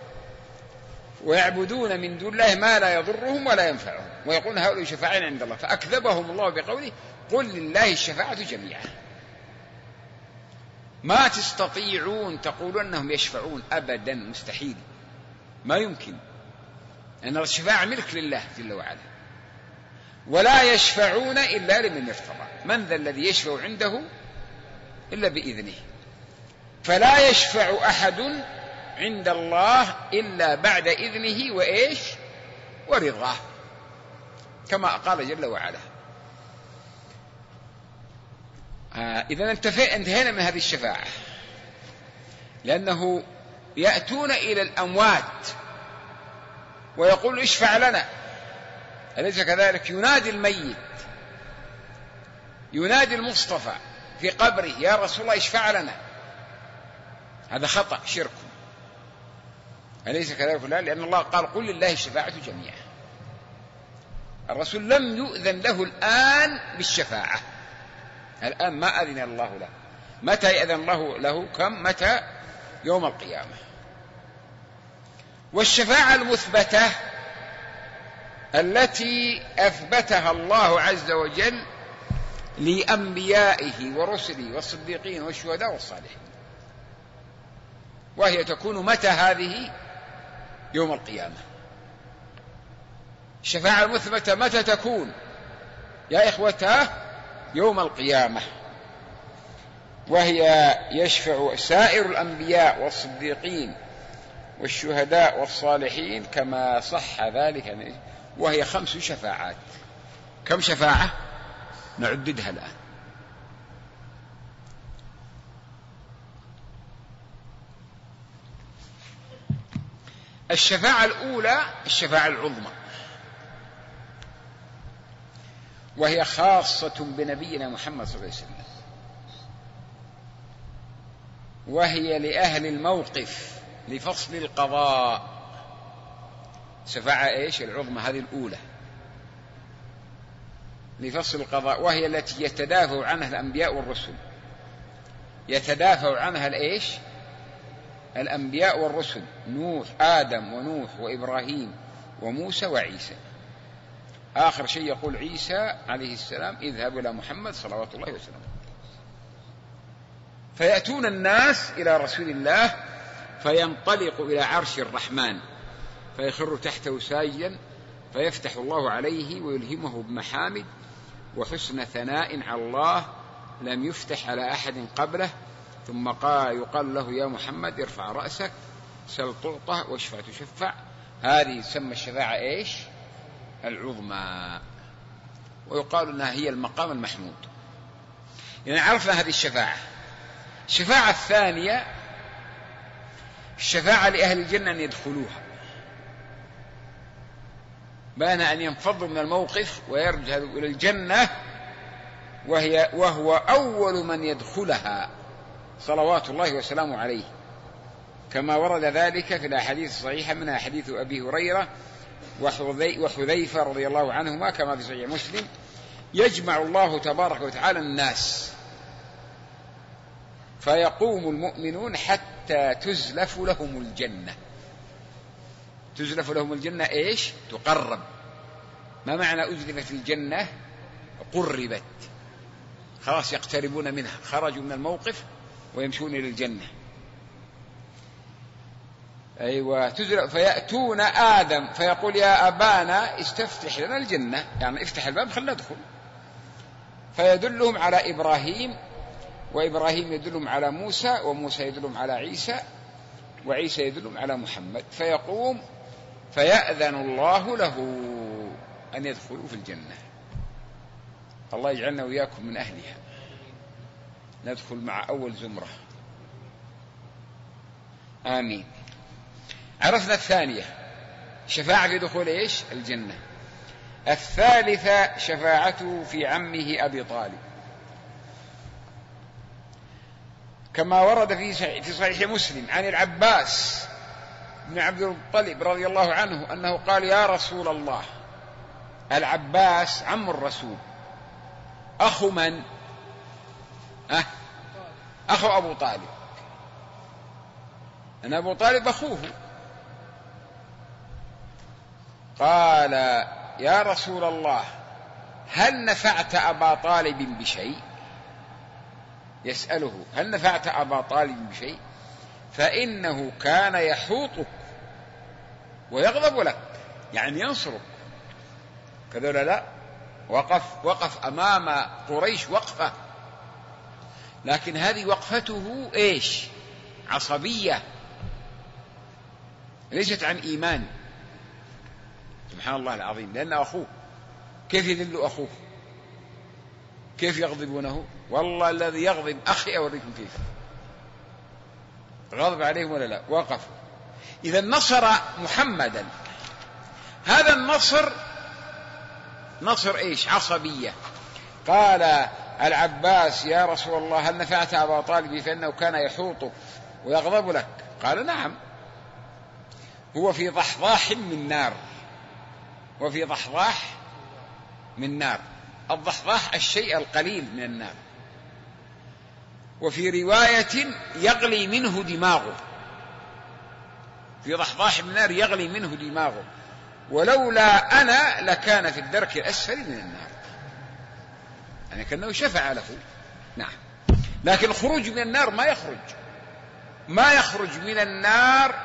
B: ويعبدون من دون الله ما لا يضرهم ولا ينفعهم ويقولون هؤلاء شفاعين عند الله، فأكذبهم الله بقوله قل لله الشفاعة جميعا. ما تستطيعون تقولون أنهم يشفعون أبدا، مستحيل، ما يمكن. أن الشفاعة ملك لله جل وعلا، ولا يشفعون إلا لمن ارتضى. من ذا الذي يشفع عنده إلا بإذنه، فلا يشفع أحد عند الله إلا بعد إذنه وإيش ورضاه، كما قال جل وعلا. إذا انتهينا من هذه الشفاعة، لأنه يأتون إلى الأموات ويقول اشفع لنا، أليس كذلك؟ ينادي الميت، ينادي المصطفى في قبره يا رسول الله اشفع لنا، هذا خطأ شرك، أليس كذلك؟ لا، لأن الله قال قل لله الشفاعة جميعا. الرسول لم يؤذن له الآن بالشفاعة، الآن ما أذن الله له. متى يأذن الله له؟ متى؟ يوم القيامة. والشفاعة المثبتة التي أثبتها الله عز وجل لأنبيائه ورسله والصديقين والشهداء والصالحين، وهي تكون متى هذه؟ يوم القيامة. الشفاعة المثبتة متى تكون يا إخوته؟ يوم القيامة، وهي يشفع سائر الأنبياء والصديقين والشهداء والصالحين كما صح ذلك، وهي 5 شفاعات. كم شفاعة؟ نعددها الآن. الشفاعة الأولى الشفاعة العظمى، وهي خاصة بنبينا محمد صلى الله عليه وسلم، وهي لأهل الموقف لفصل القضاء. شفاعة إيش؟ العظمى، هذه الأولى لفصل القضاء، وهي التي يتدافع عنها الأنبياء والرسل. يتدافع عنها الإيش؟ الأنبياء والرسل، نوح، آدم ونوح وإبراهيم وموسى وعيسى. آخر شيء يقول عيسى عليه السلام اذهبوا إلى محمد صلوات الله وسلامه. فيأتون الناس إلى رسول الله فينطلق إلى عرش الرحمن فيخر تحته ساجدا، فيفتح الله عليه ويلهمه بمحامد وحسن ثناء على الله لم يفتح على أحد قبله، ثم يقال له يا محمد ارفع رأسك سل تعطى واشفع تشفع. هذه تسمى الشفاعة إيش؟ العظمى، ويقال أنها هي المقام المحمود. يعني عرفنا هذه الشفاعة. الشفاعة الثانية الشفاعة لأهل الجنة أن يدخلوها، بان أن ينفضوا من الموقف ويرجعوا إلى الجنة، وهو أول من يدخلها صلوات الله وسلامه عليه، كما ورد ذلك في الأحاديث الصحيحة، منها حديث أبي هريرة وحذيفة رضي الله عنهما كما في صحيح مسلم: يجمع الله تبارك وتعالى الناس فيقوم المؤمنون حتى تزلف لهم الجنة. تزلف لهم الجنة إيش؟ تقرب. ما معنى أزلفت الجنة؟ قربت، خلاص يقتربون منها، خرجوا من الموقف ويمشون إلى الجنة. أيوة، تزلف. فيأتون آدم فيقول يا أبانا استفتح لنا الجنة، يعني افتح الباب خلنا ندخل. فيدلهم على إبراهيم، وإبراهيم يدلهم على موسى، وموسى يدلهم على عيسى، وعيسى يدلهم على محمد. فيقوم فيأذن الله له أن يدخلوا في الجنة. الله يجعلنا وإياكم من أهلها، ندخل مع أول زمرة، آمين. عرفنا الثانية شفاعة في دخول إيش؟ الجنة. الثالثة شفاعته في عمه أبي طالب، كما ورد في صحيح مسلم عن العباس بن عبد المطلب رضي الله عنه أنه قال يا رسول الله. العباس عم الرسول، أخو من؟ أخو أبو طالب، أن أبو طالب أخوه. قال يا رسول الله هل نفعت أبا طالب بشيء؟ يسأله هل نفعت أبا طالب بشيء؟ فإنه كان يحوطك ويغضب لك، يعني ينصرك كذا ولا لا؟ وقف أمام قريش وقفة، لكن هذه وقفته إيش؟ عصبية، ليست عن إيمان. سبحان الله العظيم، لأنه أخوه، كيف يذل أخوه؟ كيف يغضبونه؟ والله الذي يغضب أخي أوريكم كيف غضب عليهم ولا لا؟ وقفوا. إذا نصر محمدا، هذا النصر نصر إيش؟ عصبية. قال العباس يا رسول الله هل نفعت أبا طالب فإنه كان يحوطك ويغضب لك؟ قال نعم، هو في ضحضاح من نار، وفي ضحضاح من نار. الضحضاح الشيء القليل من النار، وفي رواية يغلي منه دماغه، في ضحضاح من النار يغلي منه دماغه، ولولا أنا لكان في الدرك الأسفل من النار، يعني كأنه شفع له. نعم، لكن الخروج من النار ما يخرج من النار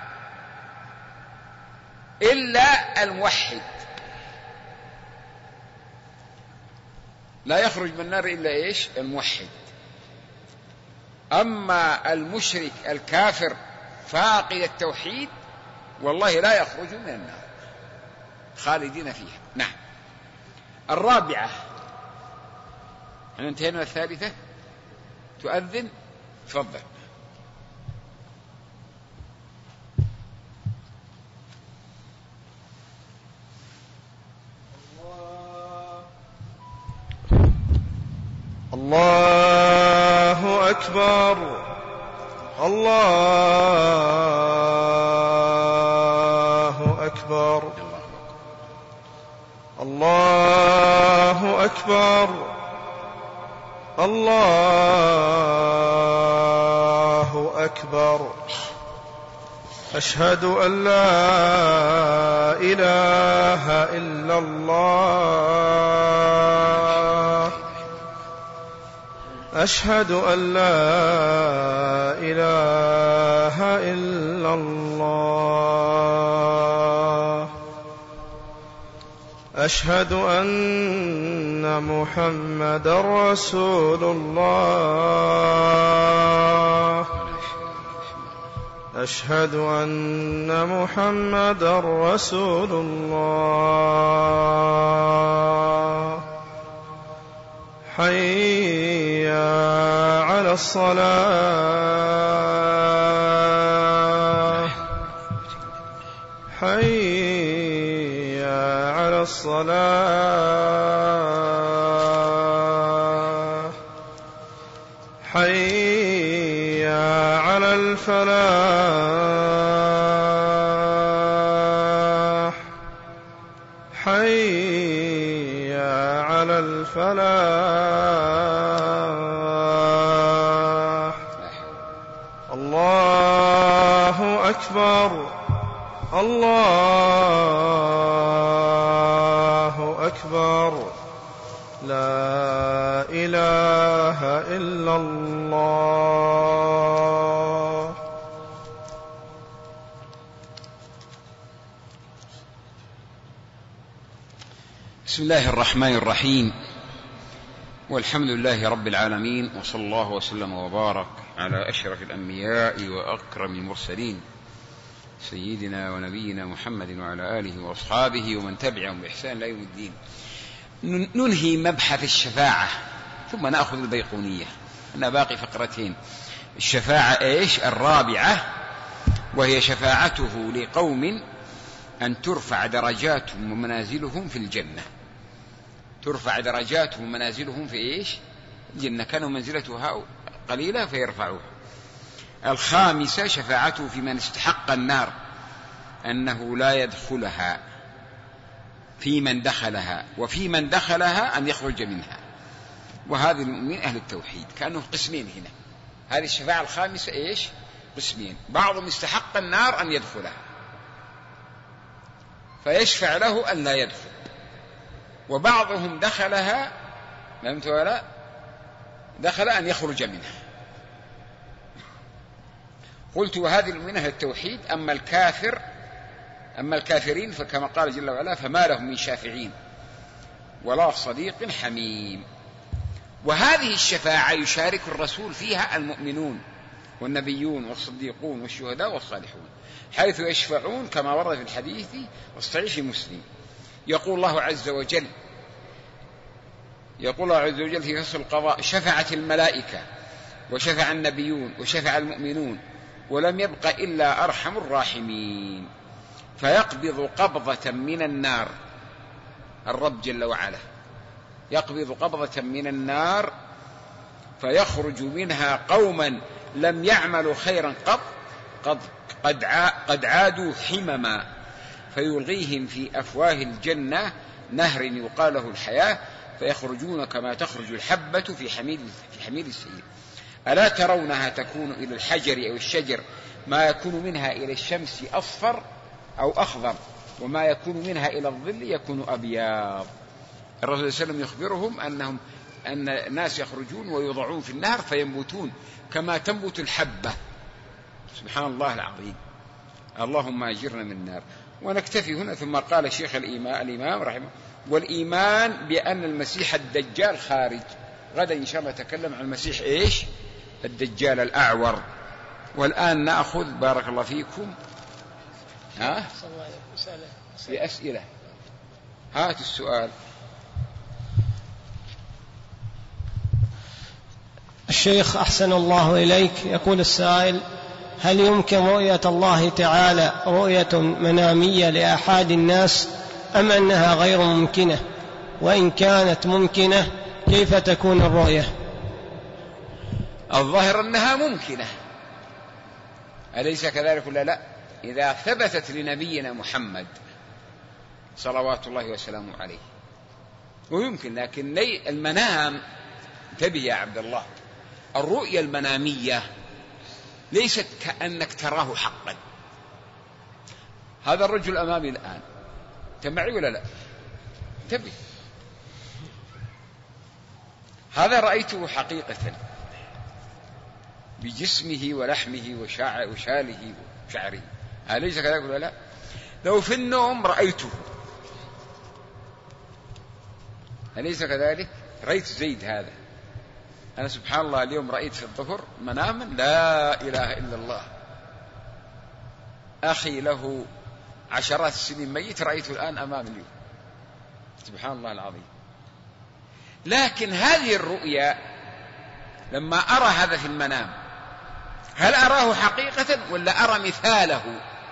B: إلا الموحد، لا يخرج من النار إلا إيش؟ الموحد. أما المشرك الكافر فاقد التوحيد والله لا يخرج من النار، خالدين فيها. نعم. الرابعة، احنا انتهينا من الثالثة، تؤذن، تفضل.
D: الله أكبر، الله أكبر، الله أكبر، الله أكبر. أشهد أن لا إله إلا الله، أشهد أن لا إله إلا الله، أشهد أن محمدا رسول الله، أشهد أن محمدا رسول الله. حي على الصلاة، حي على الصلاة، حي على الفلاح، حي على الفلاح. الله أكبر، الله أكبر، لا إله إلا الله.
B: بسم الله الرحمن الرحيم، والحمد لله رب العالمين، وصلى الله وسلم وبارك على أشرف الأنبياء وأكرم المرسلين سيدنا ونبينا محمد وعلى آله وأصحابه ومن تبعهم بإحسان إلى يوم الدين. ننهي مبحث الشفاعة ثم نأخذ البيقونية، أنا باقي فقرتين. الشفاعة إيش؟ الرابعة، وهي شفاعته لقوم أن ترفع درجاتهم ومنازلهم في الجنة، ترفع درجاتهم ومنازلهم في إيش؟ الجنة، كانوا منزلتها قليلة فيرفعوها. الخامسة شفاعته في من استحق النار أنه لا يدخلها، في من دخلها، وفي من دخلها أن يخرج منها. وهذه من أهل التوحيد كانوا قسمين هنا. هذه الشفاعة الخامسة إيش؟ قسمين، بعضهم استحق النار أن يدخلها فيشفع له أن لا يدخل، وبعضهم دخلها، فهمت ولا؟ دخل أن يخرج منها. قلت وهذه من أهل التوحيد. أما الكافر أما الكافرين فكما قال جل وعلا فما لهم من شافعين ولا صديق حميم. وهذه الشفاعة يشارك الرسول فيها المؤمنون والنبيون والصديقون والشهداء والصالحون، حيث يشفعون كما ورد في الحديث والصحيح في مسلم. يقول الله عز وجل في فصل القضاء شفعت الملائكة وشفع النبيون وشفع المؤمنون ولم يبق إلا أرحم الراحمين، فيقبض قبضة من النار، الرب جل وعلا يقبض قبضة من النار فيخرج منها قوما لم يعملوا خيرا قد عادوا حمما، فيلغيهم في أفواه الجنة نهر يقال له الحياة، فيخرجون كما تخرج الحبة في حميل السيل. ألا ترونها تكون إلى الحجر أو الشجر ما يكون منها إلى الشمس أصفر أو أخضر، وما يكون منها إلى الظل يكون أبيض. الرسول صلى الله عليه وسلم يخبرهم أن الناس يخرجون ويوضعون في النهر فينبتون كما تنبت الحبة. سبحان الله العظيم، اللهم أجرنا من النار. ونكتفي هنا. ثم قال الشيخ الإمام رحمه والإيمان بأن المسيح الدجال خارج. غدا إن شاء الله نتكلم عن المسيح الدجال الأعور. والآن نأخذ بارك الله فيكم في أسئلة. هات السؤال.
C: الشيخ أحسن الله إليك، يقول السائل: هل يمكن رؤية الله تعالى رؤية منامية لأحد الناس أم أنها غير ممكنة؟ وإن كانت ممكنة كيف تكون الرؤية؟
B: الظاهر أنها ممكنة، أليس كذلك ولا لا؟ إذا ثبتت لنبينا محمد صلوات الله وسلامه عليه ويمكن. لكن المنام، انتبه يا عبد الله، الرؤية المنامية ليست كأنك تراه حقا. هذا الرجل أمامي الآن، تمعي ولا لا؟ انتبه، هذا رأيته حقيقة بجسمه ولحمه وشاله وشعره، أليس كذلك ولا لا؟ لو في النوم رأيته، أليس كذلك؟ رأيت زيد هذا، أنا سبحان الله اليوم رأيت في الظهر مناما لا إله إلا الله، أخي له عشرات السنين ميت رأيته الآن أمام اليوم، سبحان الله العظيم. لكن هذه الرؤيا لما أرى هذا في المنام هل أراه حقيقة ولا أرى مثاله؟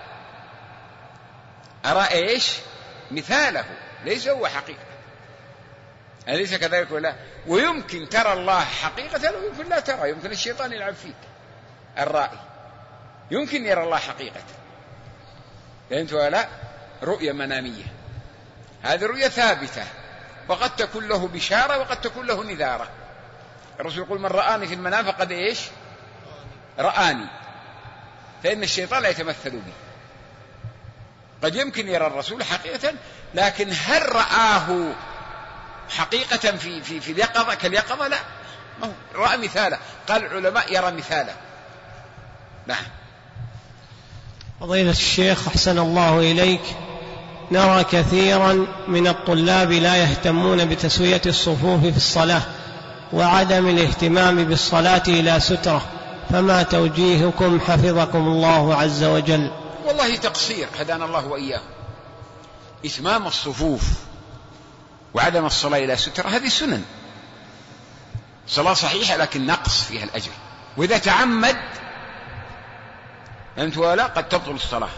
B: أرى إيش؟ مثاله، ليس هو حقيقة، أليس كذلك ولا؟ ويمكن ترى الله حقيقة ويمكن لا ترى، يمكن الشيطان يلعب فيك الرائي، يمكن يرى الله حقيقة، فهمت ولا؟ رؤية منامية، هذه رؤية ثابتة، وقد تكون له بشارة وقد تكون له نذارة. الرسول يقول: من رآني في المنام فقد إيش؟ رآني، فإن الشيطان لا يتمثل بي. قد يمكن يرى الرسول حقيقة، لكن هل رآه حقيقة في اليقظة كاليقظة؟ لا، رأى مثاله، قال العلماء يرى مثاله. نعم.
C: فضيلة الشيخ أحسن الله إليك، نرى كثيرا من الطلاب لا يهتمون بتسوية الصفوف في الصلاة وعدم الاهتمام بالصلاة إلى سترة، فما توجيهكم حفظكم الله عز وجل؟
B: والله تقصير، هدانا الله وإياه. إتمام الصفوف وعدم الصلاة إلى سترة هذه سنن، صلاة صحيحة لكن نقص فيها الأجر، وإذا تعمد أنت ولا قد تبطل الصلاة.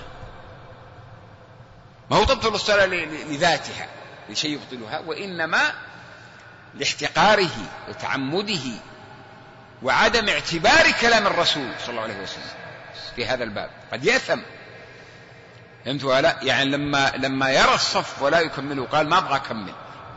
B: ما هو تبطل الصلاة لذاتها لشيء يبطلها، وإنما لاحتقاره وتعمده وعدم اعتبار كلام الرسول صلى الله عليه وسلم في هذا الباب، قد يأثم، فهمت ولا؟ يعني لما يرى الصف ولا يكمله قال ما أبغى أكمل،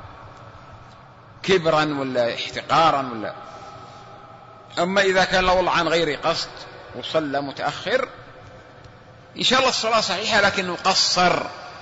B: كبرا ولا احتقارا ولا. أما إذا كان له عن غير قصد وصلى متأخر إن شاء الله الصلاة صحيحة لكنه قصر،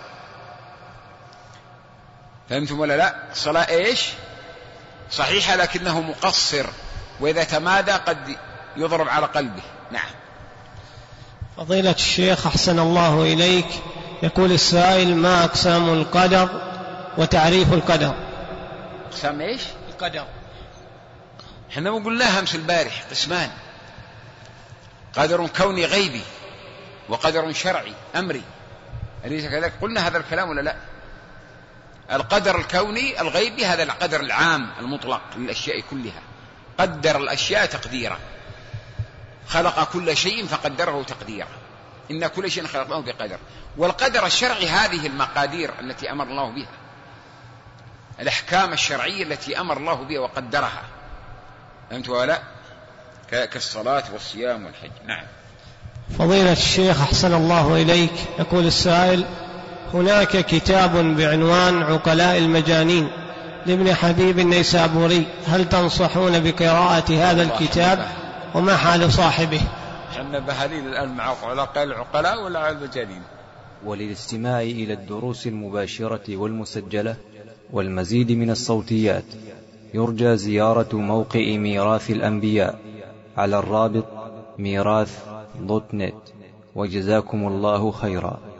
B: فهمتم ولا لا؟ الصلاة إيش؟ صحيحة لكنه مقصر، وإذا تمادى قد يضرب على قلبه. نعم.
C: فضيلة الشيخ أحسن الله إليك، يقول السائل: ما أقسام القدر وتعريف القدر؟
B: أقسام إيش؟
C: القدر.
B: احنا قلناها أمس البارح قسمان: قدر كوني غيبي وقدر شرعي أمري. أليس كذلك؟ قلنا هذا الكلام ولا لا؟ القدر الكوني الغيبي هذا القدر العام المطلق للأشياء كلها، قدر الأشياء تقديرا، خلق كل شيء فقدره تقديرا، إن كل شيء خلقناه بقدر. والقدر الشرعي هذه المقادير التي أمر الله بها، الأحكام الشرعية التي أمر الله بها وقدرها، فهمت ولا؟ كالصلاة والصيام والحج. نعم.
C: فضيلة الشيخ أحسن الله إليك، يقول السائل: هناك كتاب بعنوان عقلاء المجانين لابن حبيب النيسابوري، هل تنصحون بقراءة هذا الكتاب وما حال صاحبه؟
B: احنا بهالين الآن مع العقلاء ولا المجانين؟
A: وللاستماع إلى الدروس المباشرة والمسجلة والمزيد من الصوتيات يرجى زيارة موقع ميراث الأنبياء على الرابط ميراث.net. وجزاكم الله خيرا.